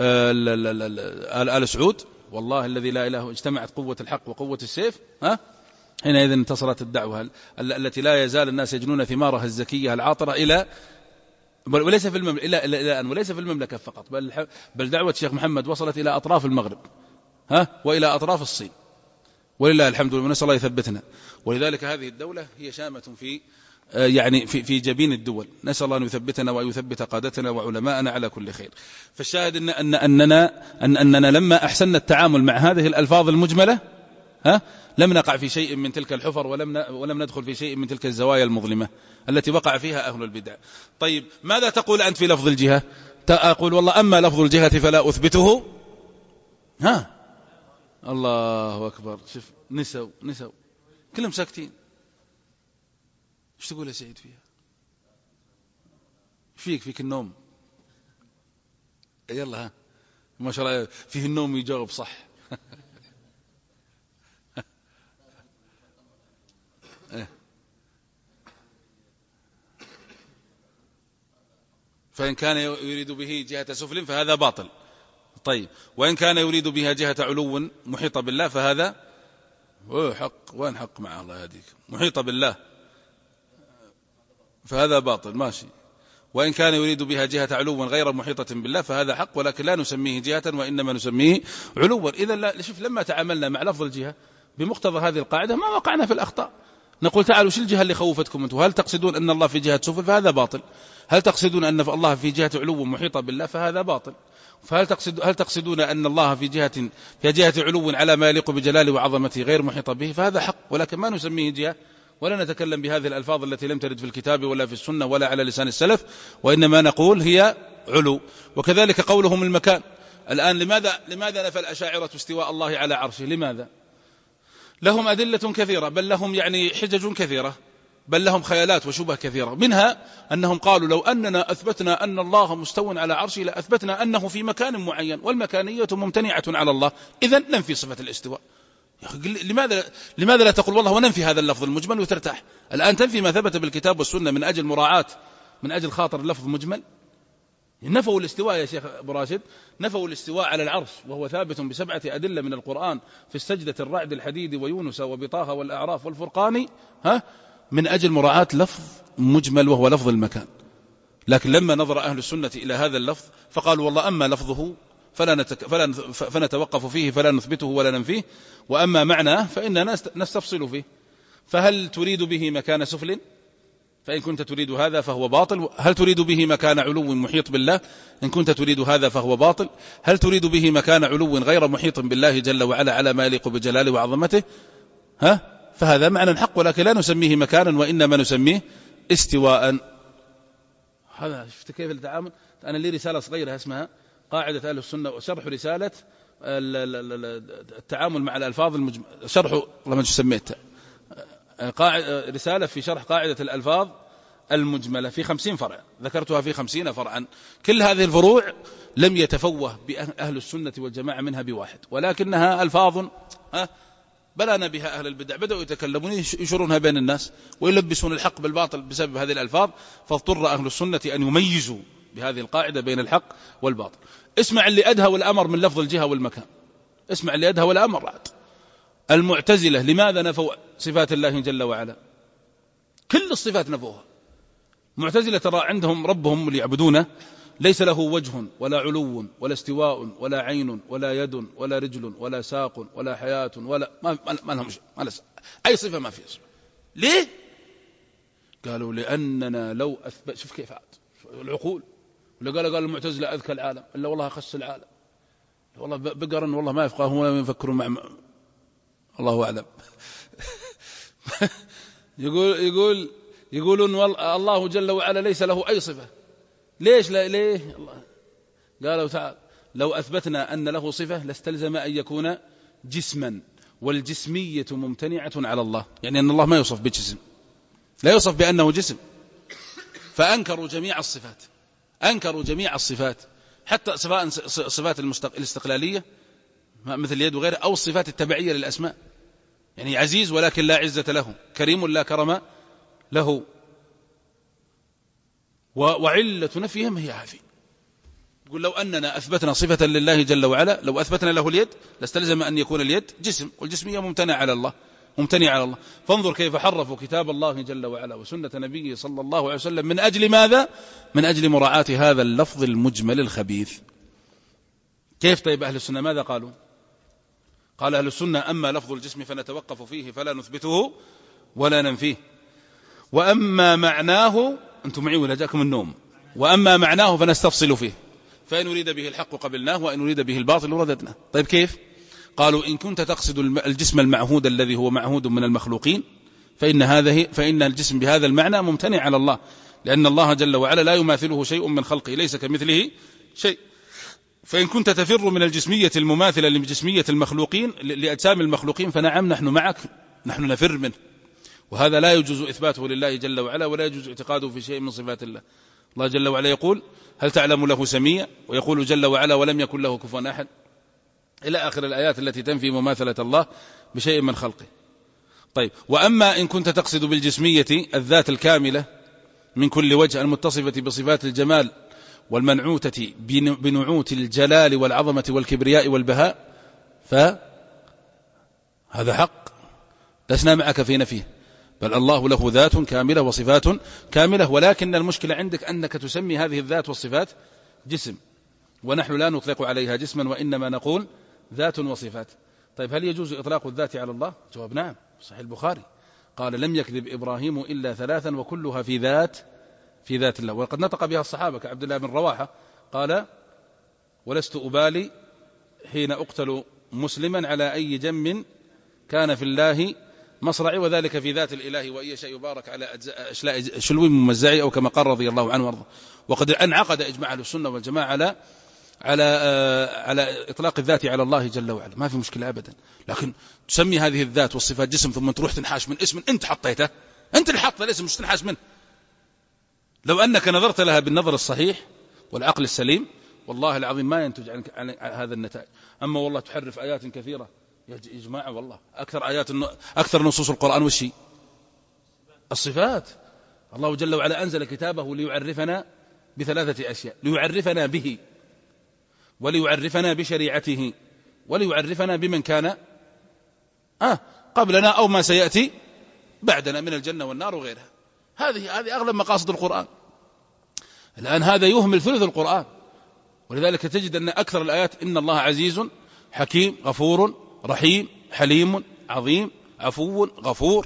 آل سعود، والله الذي لا إله، اجتمعت قوة الحق وقوة السيف، ها حينئذ انتصرت الدعوة التي لا يزال الناس يجنون ثمارها الزكية العاطرة إلى وليس في المملكة إلى إلى الآن، وليس في المملكة فقط، بل بل دعوة الشيخ محمد وصلت إلى أطراف المغرب، ها وإلى أطراف الصين، ولله الحمد لله، ونسأل الله يثبتنا. ولذلك هذه الدولة هي شامة في يعني في في جبين الدول، نسأل الله أن يثبتنا ويثبت قادتنا وعلماءنا على كل خير. فالشاهد إن أن أننا أن أننا لما أحسننا التعامل مع هذه الألفاظ المجملة، ها لم نقع في شيء من تلك الحفر، ولم ولم ندخل في شيء من تلك الزوايا المظلمة التي وقع فيها أهل البدع. طيب ماذا تقول أنت في لفظ الجهة؟ أقول والله أما لفظ الجهة فلا أثبته. ها الله أكبر، شوف نسوا نسوا كلهم ساكتين. ايش تقول يا سعيد فيها؟ فيك فيك النوم، يلا ها ما شاء الله فيه النوم يجاوب صح. فإن كان يريد به جهة سفل فهذا باطل. طيب وإن كان يريد بها جهة علو محيطة بالله فهذا حق. وين حق مع الله يهديك؟ محيطة بالله فهذا باطل، ماشي. وإن كان يريد بها جهة علو غير محيطة بالله فهذا حق، ولكن لا نسميه جهة وإنما نسميه علوا. إذا لا شوف، لما تعاملنا مع لفظ الجهة بمقتضى هذه القاعدة ما وقعنا في الأخطاء. نقول تعالوا شو الجهة اللي خوفتكم أنتم؟ هل تقصدون أن الله في جهة سفل فهذا باطل؟ هل تقصدون أن الله في جهة علو محيطة بالله فهذا باطل؟ فهل تقصد هل تقصدون أن الله في جهة في جهة علو على ما يليق بجلاله وعظمته غير محيطة به فهذا حق، ولكن ما نسميه جهة، ولا نتكلم بهذه الألفاظ التي لم ترد في الكتاب ولا في السنة ولا على لسان السلف، وإنما نقول هي علو. وكذلك قولهم المكان. الآن لماذا لماذا نفى الأشاعرة استواء الله على عرشه؟ لماذا؟ لهم أدلة كثيرة، بل لهم يعني حجج كثيرة، بل لهم خيالات وشبه كثيرة، منها أنهم قالوا لو أننا أثبتنا أن الله مستوى على عرشه لأثبتنا أنه في مكان معين، والمكانية ممتنعة على الله، إذن ننفي صفة الاستواء. لماذا لماذا لا تقول والله وننفي هذا اللفظ المجمل وترتاح؟ الآن تنفي ما ثبت بالكتاب والسنة من أجل مراعاة من أجل خاطر اللفظ مجمل. نفوا الاستواء يا شيخ أبو راشد، نفوا الاستواء على العرش وهو ثابت بسبعة أدلة من القرآن في السجدة، الرعد، الحديد، ويونس، وبطه، والأعراف، والفرقان، ها من أجل مراعاة لفظ مجمل وهو لفظ المكان. لكن لما نظر أهل السنة إلى هذا اللفظ فقالوا والله أما لفظه فلا, نتك... فلا فنتوقف فيه فلا نثبته ولا ننفيه، وأما معناه فإننا نستفصل فيه. فهل تريد به مكان سفل؟ فإن كنت تريد هذا فهو باطل. هل تريد به مكان علو محيط بالله؟ إن كنت تريد هذا فهو باطل. هل تريد به مكان علو غير محيط بالله جل وعلا على ما يليق بجلاله وعظمته؟ ها؟ فهذا معنى حق، ولكن لا نسميه مكانا وإنما نسميه استواء. هذا شفت كيف التعامل. أنا لي رسالة صغيرة اسمها قاعدة أهل السنة وشرح رسالة التعامل مع الألفاظ المجمل، شرح لما سميت رسالة في شرح قاعدة الألفاظ المجملة في خمسين فرع، ذكرتها في خمسين فرعا. كل هذه الفروع لم يتفوه بأهل السنة والجماعة منها بواحد، ولكنها ألفاظ بلانا بها أهل البدع، بدأوا يتكلمون يشرونها بين الناس ويلبسون الحق بالباطل بسبب هذه الألفاظ، فاضطر أهل السنة أن يميزوا بهذه القاعدة بين الحق والباطل. اسمع اللي أدهى والأمر من لفظ الجهة والمكان، اسمع اللي أدهى والأمر. رعد المعتزلة لماذا نفوا صفات الله جل وعلا؟ كل الصفات نفوها. معتزلة ترى عندهم ربهم اللي يعبدونه ليس له وجه ولا علو ولا استواء ولا عين ولا يد ولا رجل ولا ساق ولا حياة ولا ما, ما لهم ما أي صفة ما فيها. ليه؟ قالوا لأننا لو أثبت، شوف كيف عاد العقول. ولا قال قال المعتزلة أذكى العالم إلا والله أخس العالم، والله بقرن والله ما يفقهون ولا يفكرون مع الله أعلم. يقول يقول يقولون الله جل وعلا ليس له أي صفة. ليش؟ لا ليه؟ الله قالوا تعالى لو أثبتنا أن له صفة لاستلزم أن يكون جسما، والجسمية ممتنعة على الله، يعني أن الله ما يوصف بجسم، لا يوصف بأنه جسم. فأنكروا جميع الصفات، أنكروا جميع الصفات حتى سواء صفات الاستقلالية مثل اليد وغيره، أو الصفات التبعية للأسماء، يعني عزيز ولكن لا عزة له، كريم لا كرم له. وعلة نفيهم هي هذه. يقول لو أننا أثبتنا صفة لله جل وعلا، لو أثبتنا له اليد لاستلزم أن يكون اليد جسم، والجسمية ممتنع على الله، ممتنع على الله. فانظر كيف حرفوا كتاب الله جل وعلا وسنة نبيه صلى الله عليه وسلم من أجل ماذا؟ من أجل مراعاة هذا اللفظ المجمل الخبيث. كيف؟ طيب أهل السنة ماذا قالوا؟ قال أهل السنة أما لفظ الجسم فنتوقف فيه فلا نثبته ولا ننفيه، وأما معناه، أنتم معي ولا جاكم النوم؟ وأما معناه فنستفصل فيه، فإن أريد به الحق قبلناه وإن أريد به الباطل رددناه. طيب كيف؟ قالوا إن كنت تقصد الجسم المعهود الذي هو معهود من المخلوقين فإن, هذا فإن الجسم بهذا المعنى ممتنع على الله، لأن الله جل وعلا لا يماثله شيء من خلقه، ليس كمثله شيء. فإن كنت تفر من الجسمية المماثلة لجسمية المخلوقين لأجسام المخلوقين فنعم نحن معك، نحن نفر منه، وهذا لا يجوز إثباته لله جل وعلا ولا يجوز اعتقاده في شيء من صفات الله. الله جل وعلا يقول هل تعلم له سميا، ويقول جل وعلا ولم يكن له كفوا أحد، إلى آخر الآيات التي تنفي مماثلة الله بشيء من خلقه. طيب وأما إن كنت تقصد بالجسمية الذات الكاملة من كل وجه المتصفة بصفات الجمال والمنعوتة بنعوت الجلال والعظمة والكبرياء والبهاء فهذا حق، لسنا معك في نفيه، بل الله له ذات كاملة وصفات كاملة، ولكن المشكلة عندك أنك تسمي هذه الذات والصفات جسم، ونحن لا نطلق عليها جسما وإنما نقول ذات وصفات. طيب هل يجوز إطلاق الذات على الله؟ جواب نعم، صحيح البخاري قال لم يكذب إبراهيم إلا ثلاثا وكلها في ذات في ذات الله، وقد نطق بها الصحابة كعبد الله بن رواحة قال ولست أبالي حين أقتل مسلما على أي جنب كان في الله مصرعي، وذلك في ذات الإله وأي شيء يبارك على أشلاء شلو ممزعي، أو كما قال رضي الله عنه وارضاه. وقد انعقد إجماع أهل السنة والجماعة على على على إطلاق الذات على الله جل وعلا، ما في مشكلة أبدا، لكن تسمي هذه الذات والصفات جسم ثم تروح تنحاش من اسم أنت حطيته، أنت اللي حط الاسم مش تنحاش منه. لو أنك نظرت لها بالنظر الصحيح والعقل السليم والله العظيم ما ينتج عن هذا النتائج. أما والله تحرف آيات كثيرة يا جماعة، والله أكثر آيات أكثر نصوص القرآن والشيء الصفات. الله جل وعلا أنزل كتابه ليعرفنا بثلاثة أشياء، ليعرفنا به وليعرفنا بشريعته وليعرفنا بمن كان آه قبلنا أو ما سيأتي بعدنا من الجنة والنار وغيرها. هذه هذه أغلب مقاصد القرآن. الآن هذا يهمل ثلث القرآن، ولذلك تجد أن أكثر الآيات إن الله عزيز حكيم غفور رحيم حليم عظيم عفو غفور،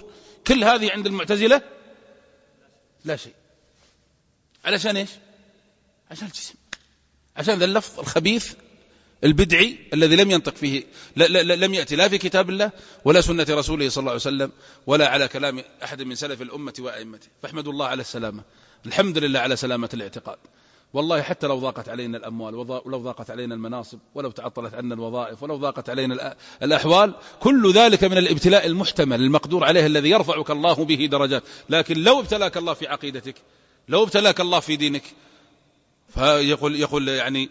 كل هذه عند المعتزلة لا شيء. علشان إيش؟ عشان الجسم، عشان ذا اللفظ الخبيث البدعي الذي لم ينطق فيه، لا لا لم يأتي لا في كتاب الله ولا سنة رسوله صلى الله عليه وسلم ولا على كلام أحد من سلف الأمة وأئمته. فاحمدوا الله على السلامة، الحمد لله على سلامة الاعتقاد. والله حتى لو ضاقت علينا الأموال ولو ضاقت علينا المناصب ولو تعطلت عنا الوظائف ولو ضاقت علينا الأحوال، كل ذلك من الابتلاء المحتمل المقدور عليه الذي يرفعك الله به درجات. لكن لو ابتلاك الله في عقيدتك، لو ابتلاك الله في دينك، فيقول يقول يعني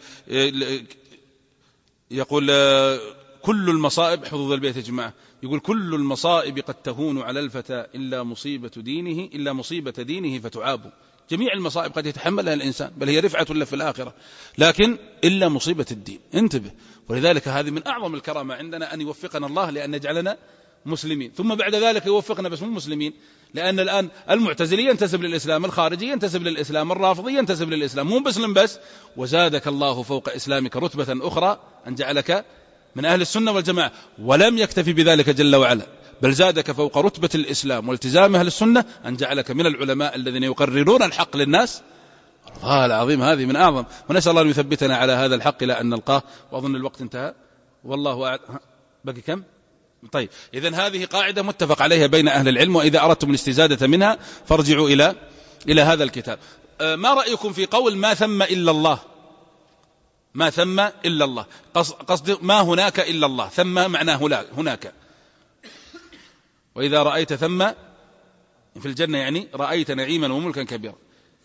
يقول كل المصائب، حظوظ البيت يا جماعة، يقول كل المصائب قد تهون على الفتى إلا مصيبة دينه إلا مصيبة دينه فتعاب. جميع المصائب قد يتحملها الإنسان، بل هي رفعة له في الآخرة، لكن إلا مصيبة الدين. انتبه. ولذلك هذه من أعظم الكرامة عندنا، أن يوفقنا الله لأن يجعلنا مسلمين، ثم بعد ذلك يوفقنا بس مو مسلمين، لأن الآن المعتزلي ينتسب للإسلام، الخارجي ينتسب للإسلام، الرافضي ينتسب للإسلام، مو مسلم بس. وزادك الله فوق إسلامك رتبة أخرى أن جعلك من أهل السنة والجماعة. ولم يكتفي بذلك جل وعلا، بل زادك فوق رتبة الإسلام والتزام أهل السنة أن جعلك من العلماء الذين يقررون الحق للناس. الله العظيم، هذه من أعظم، ونسأل الله أن يثبتنا على هذا الحق إلى أن نلقاه. وأظن الوقت انتهى، والله أعلم. بقي كم؟ طيب، إذن هذه قاعدة متفق عليها بين أهل العلم، وإذا أردتم الاستزادة منها فارجعوا إلى إلى هذا الكتاب. ما رأيكم في قول ما ثم إلا الله؟ ما ثم إلا الله، قصد ما هناك إلا الله، ثم معناه هناك. وإذا رأيت ثم في الجنة يعني رأيت نعيما وملكا كبيرا.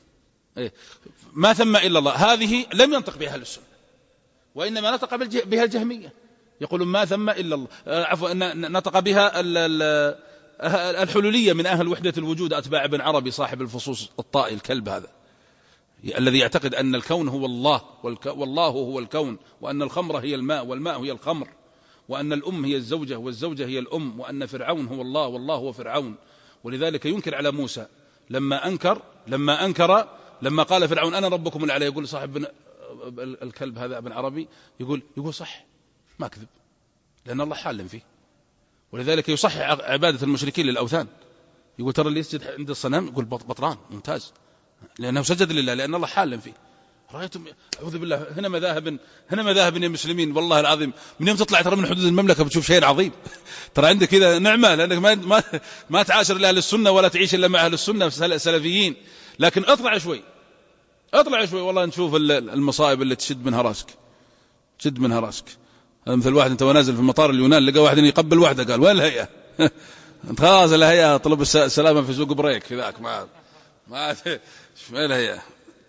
ما ثم إلا الله هذه لم ينطق بها أهل السنة، وإنما نطق بها الجهمية، يقولون ما ثم إلا الله، عفوا نطق بها الحلولية من أهل وحدة الوجود، أتباع ابن عربي صاحب الفصوص الطائي الكلب هذا، الذي يعتقد أن الكون هو الله والله هو الكون، وأن الخمر هي الماء والماء هي الخمر، وأن الأم هي الزوجة والزوجة هي الأم، وأن فرعون هو الله والله هو فرعون. ولذلك ينكر على موسى لما أنكر لما أنكر لما قال فرعون أنا ربكم الأعلى، يقول صاحب الكلب هذا ابن عربي يقول يقول صح، ما كذب، لأن الله حالم فيه. ولذلك يصحح عبادة المشركين للأوثان، يقول ترى اللي يسجد عند الصنم يقول بطران ممتاز، لأنه سجد لله، لأن الله حالم فيه. رأيتم أعوذ بالله، هنا مذاهب هنا مذاهب يا مسلمين، والله العظيم من يوم تطلع ترى من حدود المملكة بتشوف شيء عظيم. ترى عندك كذا نعمة، لأنك ما ما ما تعاشر إلا أهل السنة ولا تعيش إلا مع أهل السنة السلفيين. لكن اطلع شوي اطلع شوي والله نشوف المصائب اللي تشد منها راسك، تشد منها راسك. هذا مثل واحد انت ونازل في المطار اليونان لقى واحد يقبل واحدة، قال وين الهيئة؟ انت خلاص الهيئة طلب السلامة في سوق بريك في ذاك، ما ما ايش ما الهيئة،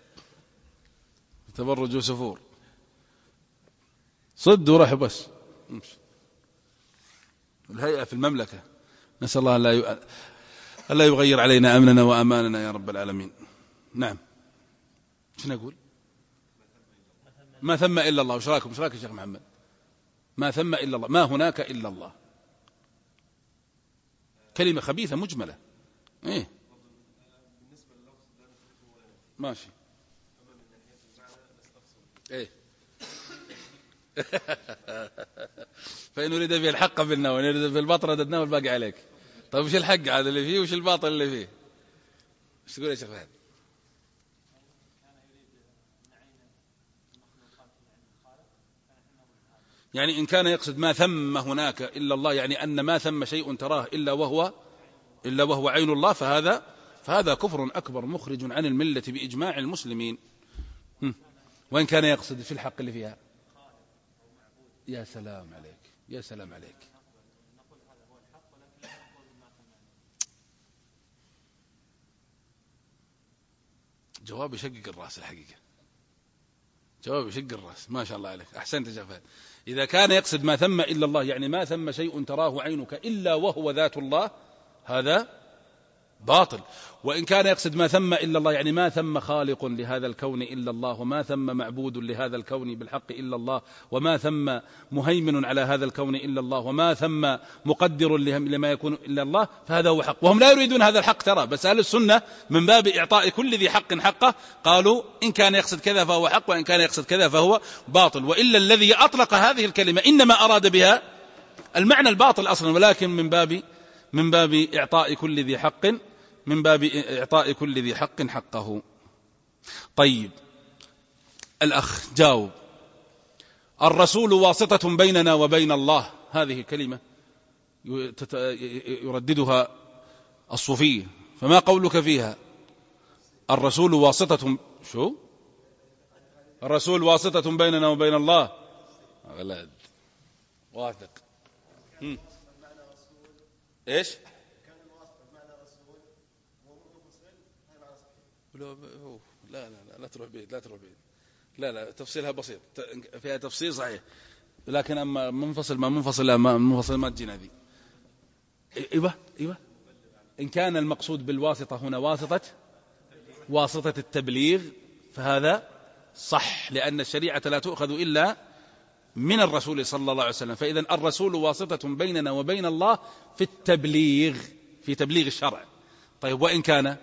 تبرج وسفور، صد وراح بس. الهيئة في المملكة، نسأل الله أن لا يغير علينا أمننا وأماننا يا رب العالمين. نعم، ايش نقول؟ ما ثم إلا الله. وش رايكم؟ وش رايك يا شيخ محمد؟ ما ثم إلا الله، ما هناك إلا الله، كلمة خبيثة مجملة. إيه ماشي. إيه فإن نريد به الحق قبلنا وإن نريد به الباطل رددناه والباقي عليك. طيب وش الحق هذا اللي فيه وش الباطل اللي فيه؟ ايش تقول يا شيخ فهد؟ يعني إن كان يقصد ما ثم هناك إلا الله، يعني أن ما ثم شيء تراه إلا وهو إلا وهو عين الله، فهذا فهذا كفر أكبر مخرج عن الملة بإجماع المسلمين. وإن كان يقصد في الحق اللي فيها، يا سلام عليك يا سلام عليك. جواب يشقق الرأس الحقيقة، جواب يشقق الرأس، ما شاء الله عليك، أحسنت يا فهد. إذا كان يقصد ما ثم إلا الله، يعني ما ثم شيء تراه عينك إلا وهو ذات الله، هذا باطل. وإن كان يقصد ما ثم إلا الله، يعني ما ثم خالق لهذا الكون إلا الله، وما ثم معبود لهذا الكون بالحق إلا الله، وما ثم مهيمن على هذا الكون إلا الله، وما ثم مقدر لما يكون إلا الله، فهذا هو حق. وهم لا يريدون هذا الحق ترى، بس أهل السنة من باب إعطاء كل ذي حق حقه قالوا إن كان يقصد كذا فهو حق، وإن كان يقصد كذا فهو باطل. وإلا الذي أطلق هذه الكلمة إنما أراد بها المعنى الباطل أصلا، ولكن من باب من باب إعطاء كل ذي حق من باب إعطاء كل ذي حق حقه. طيب الأخ جاوب: الرسول واسطة بيننا وبين الله، هذه كلمة يرددها الصوفية، فما قولك فيها؟ الرسول واسطة شو؟ الرسول واسطة بيننا وبين الله. غلاد واثق. هم. ايش؟ لا لا لا لا تروح بعيد، لا تروح بعيد، لا لا تفصيلها بسيط، فيها تفصيل صحيح، لكن أما منفصل ما منفصل لا ما منفصل ما تجينا ذي. ايوه ايوه إن كان المقصود بالواسطة هنا واسطة واسطة التبليغ فهذا صح، لأن الشريعة لا تؤخذ إلا من الرسول صلى الله عليه وسلم، فإذا الرسول واسطة بيننا وبين الله في التبليغ، في تبليغ الشرع. طيب وإن كان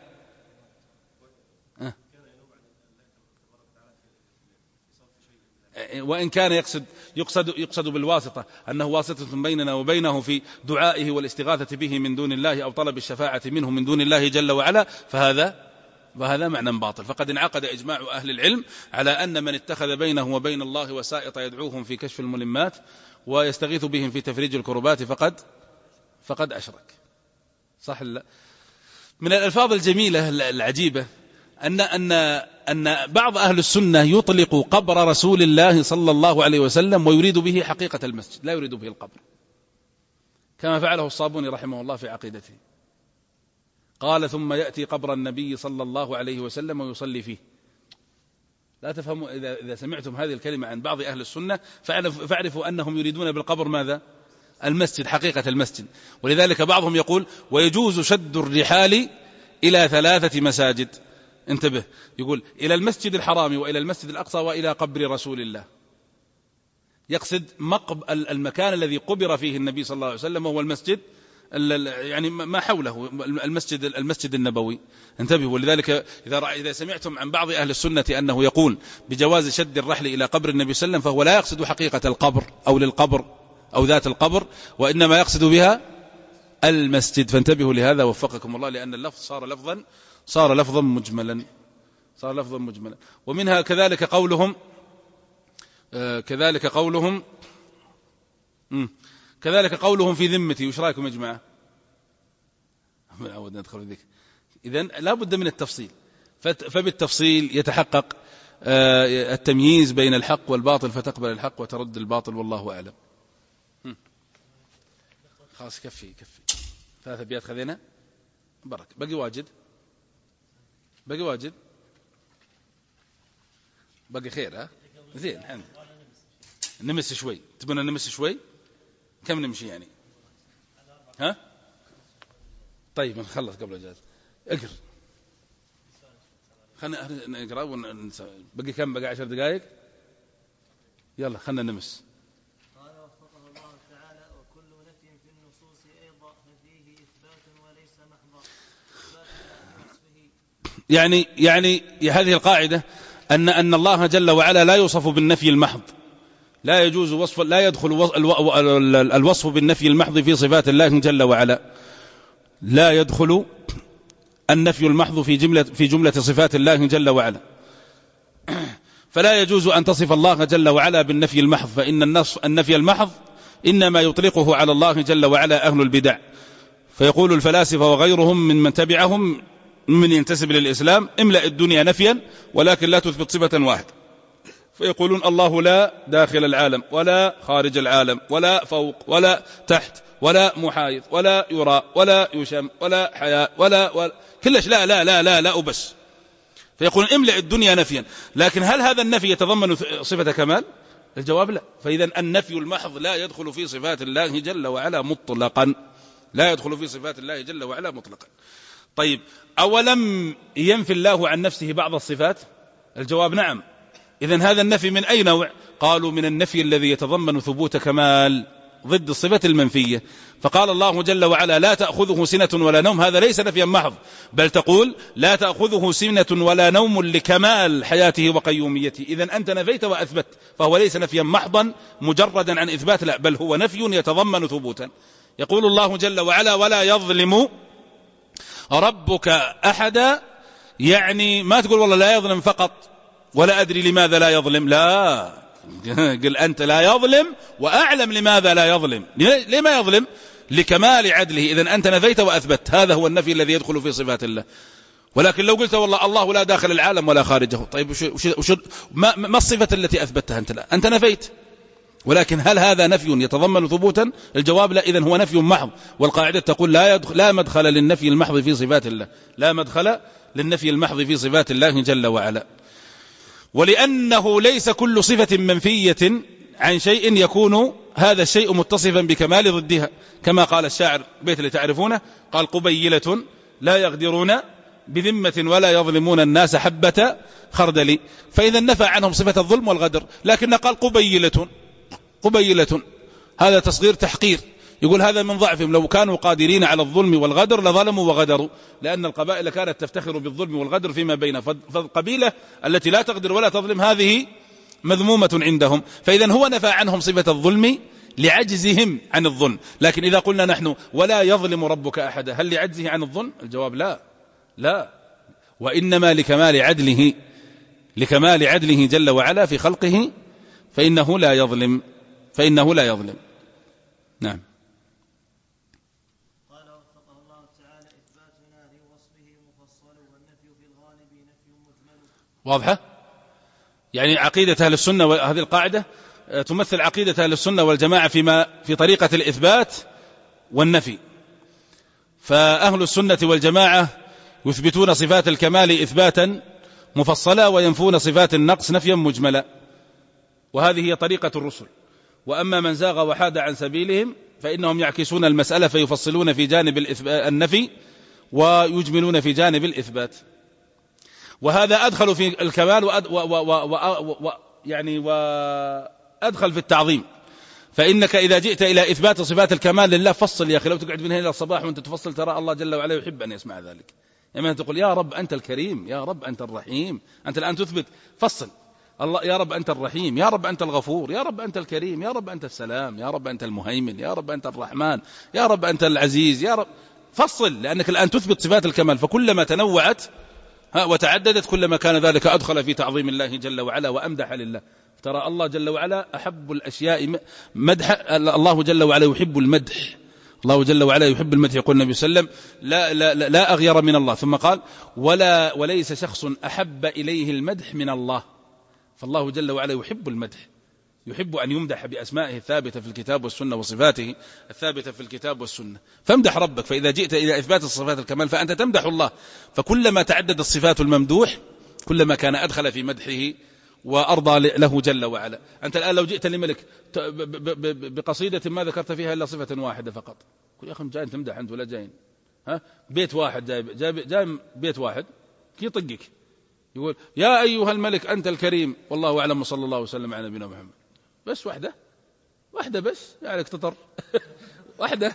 وإن كان يقصد يقصد يقصد بالواسطة أنه واسطة بيننا وبينه في دعائه والاستغاثة به من دون الله أو طلب الشفاعة منه من دون الله جل وعلا، فهذا وهذا معنى باطل. فقد انعقد إجماع أهل العلم على أن من اتخذ بينه وبين الله وسائط يدعوهم في كشف الملمات ويستغيث بهم في تفريج الكربات فقد فقد أشرك. صح لا؟ من الألفاظ الجميلة العجيبة أن أن أن بعض أهل السنة يطلق قبر رسول الله صلى الله عليه وسلم ويريد به حقيقة المسجد، لا يريد به القبر، كما فعله الصابوني رحمه الله في عقيدته. قال: ثم يأتي قبر النبي صلى الله عليه وسلم ويصلي فيه. لا تفهموا إذا, إذا سمعتم هذه الكلمة عن بعض أهل السنة فاعرفوا أنهم يريدون بالقبر ماذا؟ المسجد، حقيقة المسجد. ولذلك بعضهم يقول: ويجوز شد الرحال إلى ثلاثة مساجد. انتبه، يقول إلى المسجد الحرام وإلى المسجد الأقصى وإلى قبر رسول الله. يقصد مقب المكان الذي قبر فيه النبي صلى الله عليه وسلم وهو المسجد، يعني ما حوله المسجد المسجد النبوي. انتبهوا. ولذلك إذا إذا سمعتم عن بعض أهل السنة أنه يقول بجواز شد الرحل إلى قبر النبي صلى الله عليه وسلم فهو لا يقصد حقيقة القبر أو للقبر أو ذات القبر، وإنما يقصد بها المسجد. فانتبهوا لهذا وفقكم الله، لأن اللفظ صار لفظا صار لفظا مجملا صار لفظا مجملا. ومنها كذلك قولهم آه كذلك قولهم مم كذلك قولهم في ذمتي. وش رأيكم يا جماعة؟ من عود ندخل في ذيك. إذن لا بد من التفصيل، فبالتفصيل يتحقق آه التمييز بين الحق والباطل، فتقبل الحق وترد الباطل، والله أعلم. خلاص كفي كفي ثلاثة أبيات خذينا برك. بقي واجد بقي واجد بقي خير. ها زين الحمد. نمس شوي، تبون نمس شوي؟ كم نمشي يعني؟ ها طيب نخلص قبل الإجازة. اقرأ خلنا نقرأ وننسى. بقي كم؟ بقي عشر دقائق. يلا خلنا نمس. قال وفقه الله تعالى: وكل نفي في النصوص أيضا ففيه إثبات وليس محضا. يعني يعني هذه القاعدة أن أن الله جل وعلا لا يوصف بالنفي المحض، لا يجوز وصف لا يدخل الوصف بالنفي المحض في صفات الله جل وعلا، لا يدخل النفي المحض في جملة في جملة صفات الله جل وعلا. فلا يجوز أن تصف الله جل وعلا بالنفي المحض، فإن النص النفي المحض إنما يطلقه على الله جل وعلا أهل البدع. فيقول الفلاسفة وغيرهم من من تبعهم من ينتسب للإسلام: املأ الدنيا نفيا ولكن لا تثبت صفة واحدة. فيقولون الله لا داخل العالم ولا خارج العالم ولا فوق ولا تحت ولا محايط ولا يرى ولا يشم ولا حياء ولا, ولا كلش لا لا لا لا لا وبس. فيقول املأ الدنيا نفيا، لكن هل هذا النفي يتضمن صفة كمال؟ الجواب لا. فإذا النفي المحض لا يدخل في صفات الله جل وعلا مطلقا، لا يدخل في صفات الله جل وعلا مطلقا. طيب أولم ينفي الله عن نفسه بعض الصفات؟ الجواب نعم. إذن هذا النفي من أي نوع؟ قالوا من النفي الذي يتضمن ثبوت كمال ضد الصفة المنفية. فقال الله جل وعلا: لا تأخذه سنة ولا نوم، هذا ليس نفيا محض، بل تقول لا تأخذه سنة ولا نوم لكمال حياته وقيوميته. إذن أنت نفيت وأثبت، فهو ليس نفيا محضا مجردا عن إثبات، لا، بل هو نفي يتضمن ثبوتا. يقول الله جل وعلا ولا يظلم ربك أحدا، يعني ما تقول والله لا يظلم فقط ولا أدري لماذا لا يظلم، لا، قل أنت لا يظلم وأعلم لماذا لا يظلم. ليه ما يظلم؟ لكمال عدله. إذن أنت نفيت وأثبت، هذا هو النفي الذي يدخل في صفات الله. ولكن لو قلت والله الله لا داخل العالم ولا خارجه، طيب وش وش ما, ما الصفة التي أثبتها أنت؟ لا، أنت نفيت. ولكن هل هذا نفي يتضمن ثبوتا؟ الجواب لا. إذن هو نفي محض، والقاعدة تقول لا, يدخل لا مدخل للنفي المحض في صفات الله، لا مدخل للنفي المحض في صفات الله جل وعلا. ولأنه ليس كل صفة منفية عن شيء يكون هذا الشيء متصفا بكمال ضدها، كما قال الشاعر بيت اللي تعرفونه، قال قبيلة لا يغدرون بذمة ولا يظلمون الناس حبة خردل. فإذا نفى عنهم صفة الظلم والغدر، لكن قال قبيلة، قبيلة هذا تصغير تحقير، يقول هذا من ضعفهم، لو كانوا قادرين على الظلم والغدر لظلموا وغدروا، لأن القبائل كانت تفتخر بالظلم والغدر فيما بينها، فالقبيلة التي لا تقدر ولا تظلم هذه مذمومة عندهم. فإذا هو نفى عنهم صفة الظلم لعجزهم عن الظلم. لكن إذا قلنا نحن ولا يظلم ربك أحدا، هل لعجزه عن الظلم؟ الجواب لا، لا، وإنما لكمال عدله، لكمال عدله جل وعلا في خلقه، فإنه لا يظلم، فإنه لا يظلم. نعم. قال وفقه الله تعالى إثباتنا لوصفه مفصل والنفي في الغالب نفي مجمل. واضحة؟ يعني عقيدة أهل السنة، وهذه القاعدة تمثل عقيدة أهل السنة والجماعة فيما في طريقة الإثبات والنفي. فأهل السنة والجماعة يثبتون صفات الكمال إثباتا مفصلا، وينفون صفات النقص نفيا مجملا، وهذه هي طريقة الرسل. وأما من زاغ وحاد عن سبيلهم فإنهم يعكسون المسألة فيفصلون في جانب النفي ويجملون في جانب الإثبات. وهذا أدخل في الكمال وأد و و و و و يعني وأدخل في التعظيم. فإنك إذا جئت إلى إثبات صفات الكمال لله فصل يا أخي، لو تقعد من هنا إلى الصباح وأنت تفصل ترى الله جل وعلا يحب أن يسمع ذلك. يعني تقول يا رب أنت الكريم، يا رب أنت الرحيم، أنت الآن تثبت، فصل الله، يا رب أنت الرحيم، يا رب أنت الغفور، يا رب أنت الكريم، يا رب أنت السلام، يا رب أنت المهيمن، يا رب أنت الرحمن، يا رب أنت العزيز، يا رب، فصل، لأنك الآن تثبت صفات الكمال. فكلما تنوعت وتعددت كلما كان ذلك أدخل في تعظيم الله جل وعلا وأمدح لله. ترى الله جل وعلا أحب الأشياء مدح، الله جل وعلا يحب المدح، الله جل وعلا يحب المدح. يقول النبي صلى الله عليه وسلم لا, لا, لا, لا أغير من الله، ثم قال ولا وليس شخص أحب إليه المدح من الله. فالله جل وعلا يحب المدح، يحب أن يمدح بأسمائه الثابتة في الكتاب والسنة وصفاته الثابتة في الكتاب والسنة. فامدح ربك. فإذا جئت إلى إثبات الصفات الكمال فأنت تمدح الله، فكلما تعدد الصفات الممدوح كلما كان أدخل في مدحه وأرضى له جل وعلا. أنت الآن لو جئت لملك بقصيدة ما ذكرت فيها إلا صفة واحدة فقط، يا أخي جاين تمدح أنت ولا جاين؟ ها بيت واحد جاي, جاي, جاي بيت واحد كي يطقك يقول يا أيها الملك أنت الكريم والله أعلم وصلى الله وسلم على نبينا محمد، بس واحدة واحدة بس يعني اكتطر واحدة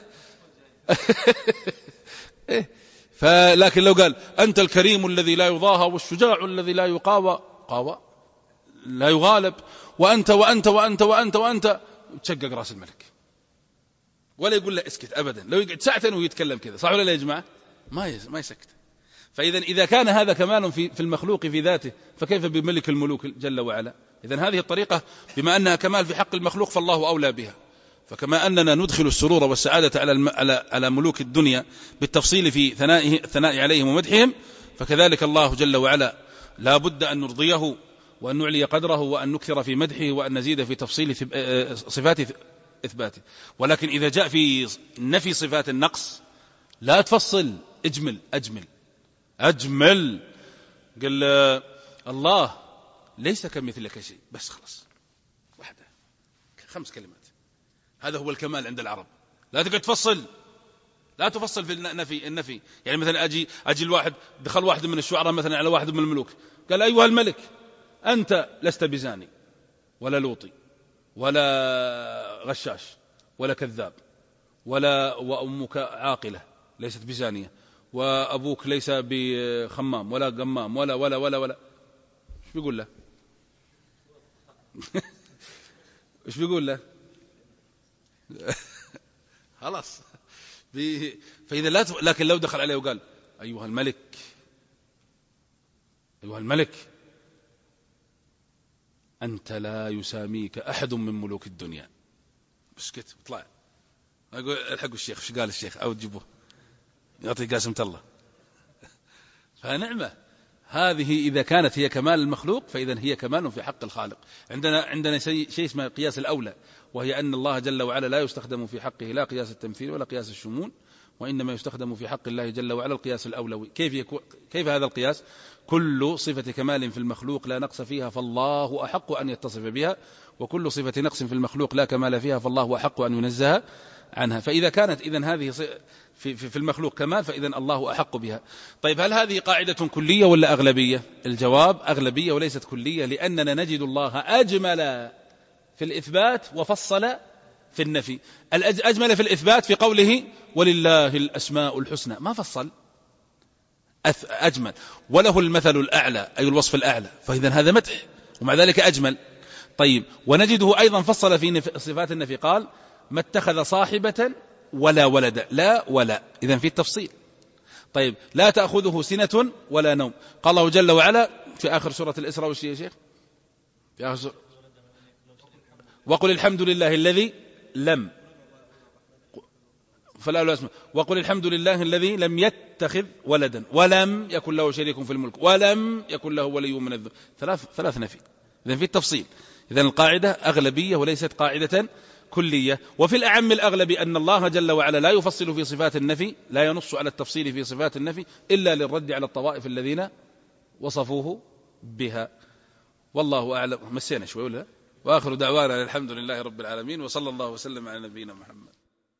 فلكن لو قال أنت الكريم الذي لا يضاهى والشجاع الذي لا يقاوى قاوى لا يغالب، وأنت وأنت وأنت وأنت وأنت تشقق رأس الملك، ولا يقول له اسكت أبدا. لو يقعد ساعتين ويتكلم كذا صح ولا لا يا جماعة؟ ما ما يسكت. فإذا إذا كان هذا كمال في في المخلوق في ذاته فكيف بملك الملوك جل وعلا؟ إذن هذه الطريقة بما أنها كمال في حق المخلوق فالله أولى بها. فكما أننا ندخل السرور والسعادة على على على ملوك الدنيا بالتفصيل في ثنائه الثناء عليهم ومدحهم، فكذلك الله جل وعلا لا بد أن نرضيه وأن نعلي قدره وأن نكثر في مدحه وأن نزيد في تفصيل صفات إثباته. ولكن إذا جاء في نفي صفات النقص لا تفصل، اجمل أجمل أجمل. قال الله ليس كمثلك شيء، بس خلاص واحدة خمس كلمات، هذا هو الكمال عند العرب. لا تقعد تفصل، لا تفصل في النفي النفي يعني مثلا أجي أجي الواحد دخل واحد من الشعراء مثلا على واحد من الملوك قال أيها الملك أنت لست بزاني ولا لوطي ولا غشاش ولا كذاب ولا وأمك عاقلة ليست بزانية وأبوك ليس بخمام ولا قمام ولا ولا ولا ولا ايش بيقول له؟ ايش بيقول له؟ خلاص فإذا لا ت... لكن لو دخل عليه وقال أيها الملك أيها الملك أنت لا يساميك أحد من ملوك الدنيا، بسكت اطلع أقول الحقوا الشيخ، ايش قال الشيخ؟ أو تجيبوه يعطي قاسمة الله. فنعمة هذه إذا كانت هي كمال المخلوق فإذا هي كمال في حق الخالق. عندنا عندنا شيء شيء اسمه قياس الأولى، وهي أن الله جل وعلا لا يستخدم في حقه لا قياس التمثيل ولا قياس الشمول، وإنما يستخدم في حق الله جل وعلا القياس الأولوي. كيف يكون كيف هذا القياس؟ كل صفة كمال في المخلوق لا نقص فيها فالله أحق أن يتصف بها، وكل صفة نقص في المخلوق لا كمال فيها فالله أحق أن ينزه عنها. فإذا كانت إذن هذه في في المخلوق كمال فإذن الله أحق بها. طيب هل هذه قاعدة كلية ولا أغلبية؟ الجواب أغلبية وليست كلية، لأننا نجد الله أجمل في الإثبات وفصل في النفي. أجمل في الإثبات في قوله ولله الأسماء الحسنى، ما فصل، أجمل، وله المثل الأعلى أي الوصف الأعلى، فإذا هذا مدح ومع ذلك أجمل. طيب ونجده أيضا فصل في صفات النفي، قال ما اتخذ صاحبة ولا ولد، لا ولا، إذن في التفصيل. طيب لا تأخذه سنة ولا نوم، قال الله جل وعلا في آخر سورة الإسراء والشيء يا شيخ في آخر سورة وقل الحمد لله الذي لم فلا له اسمه وقل الحمد لله الذي لم يتخذ ولدا ولم يكن له شريك في الملك ولم يكن له ولي من الذل، ثلاث ثلاث نفي، إذن في التفصيل. إذن القاعدة أغلبية وليست قاعدة كلية. وفي الأعم الأغلب أن الله جل وعلا لا يفصل في صفات النفي، لا ينص على التفصيل في صفات النفي إلا للرد على الطوائف الذين وصفوه بها. والله أعلم. مسينا شوي ولا؟ وآخر دعوانا الحمد لله رب العالمين، وصلى الله وسلم على نبينا محمد.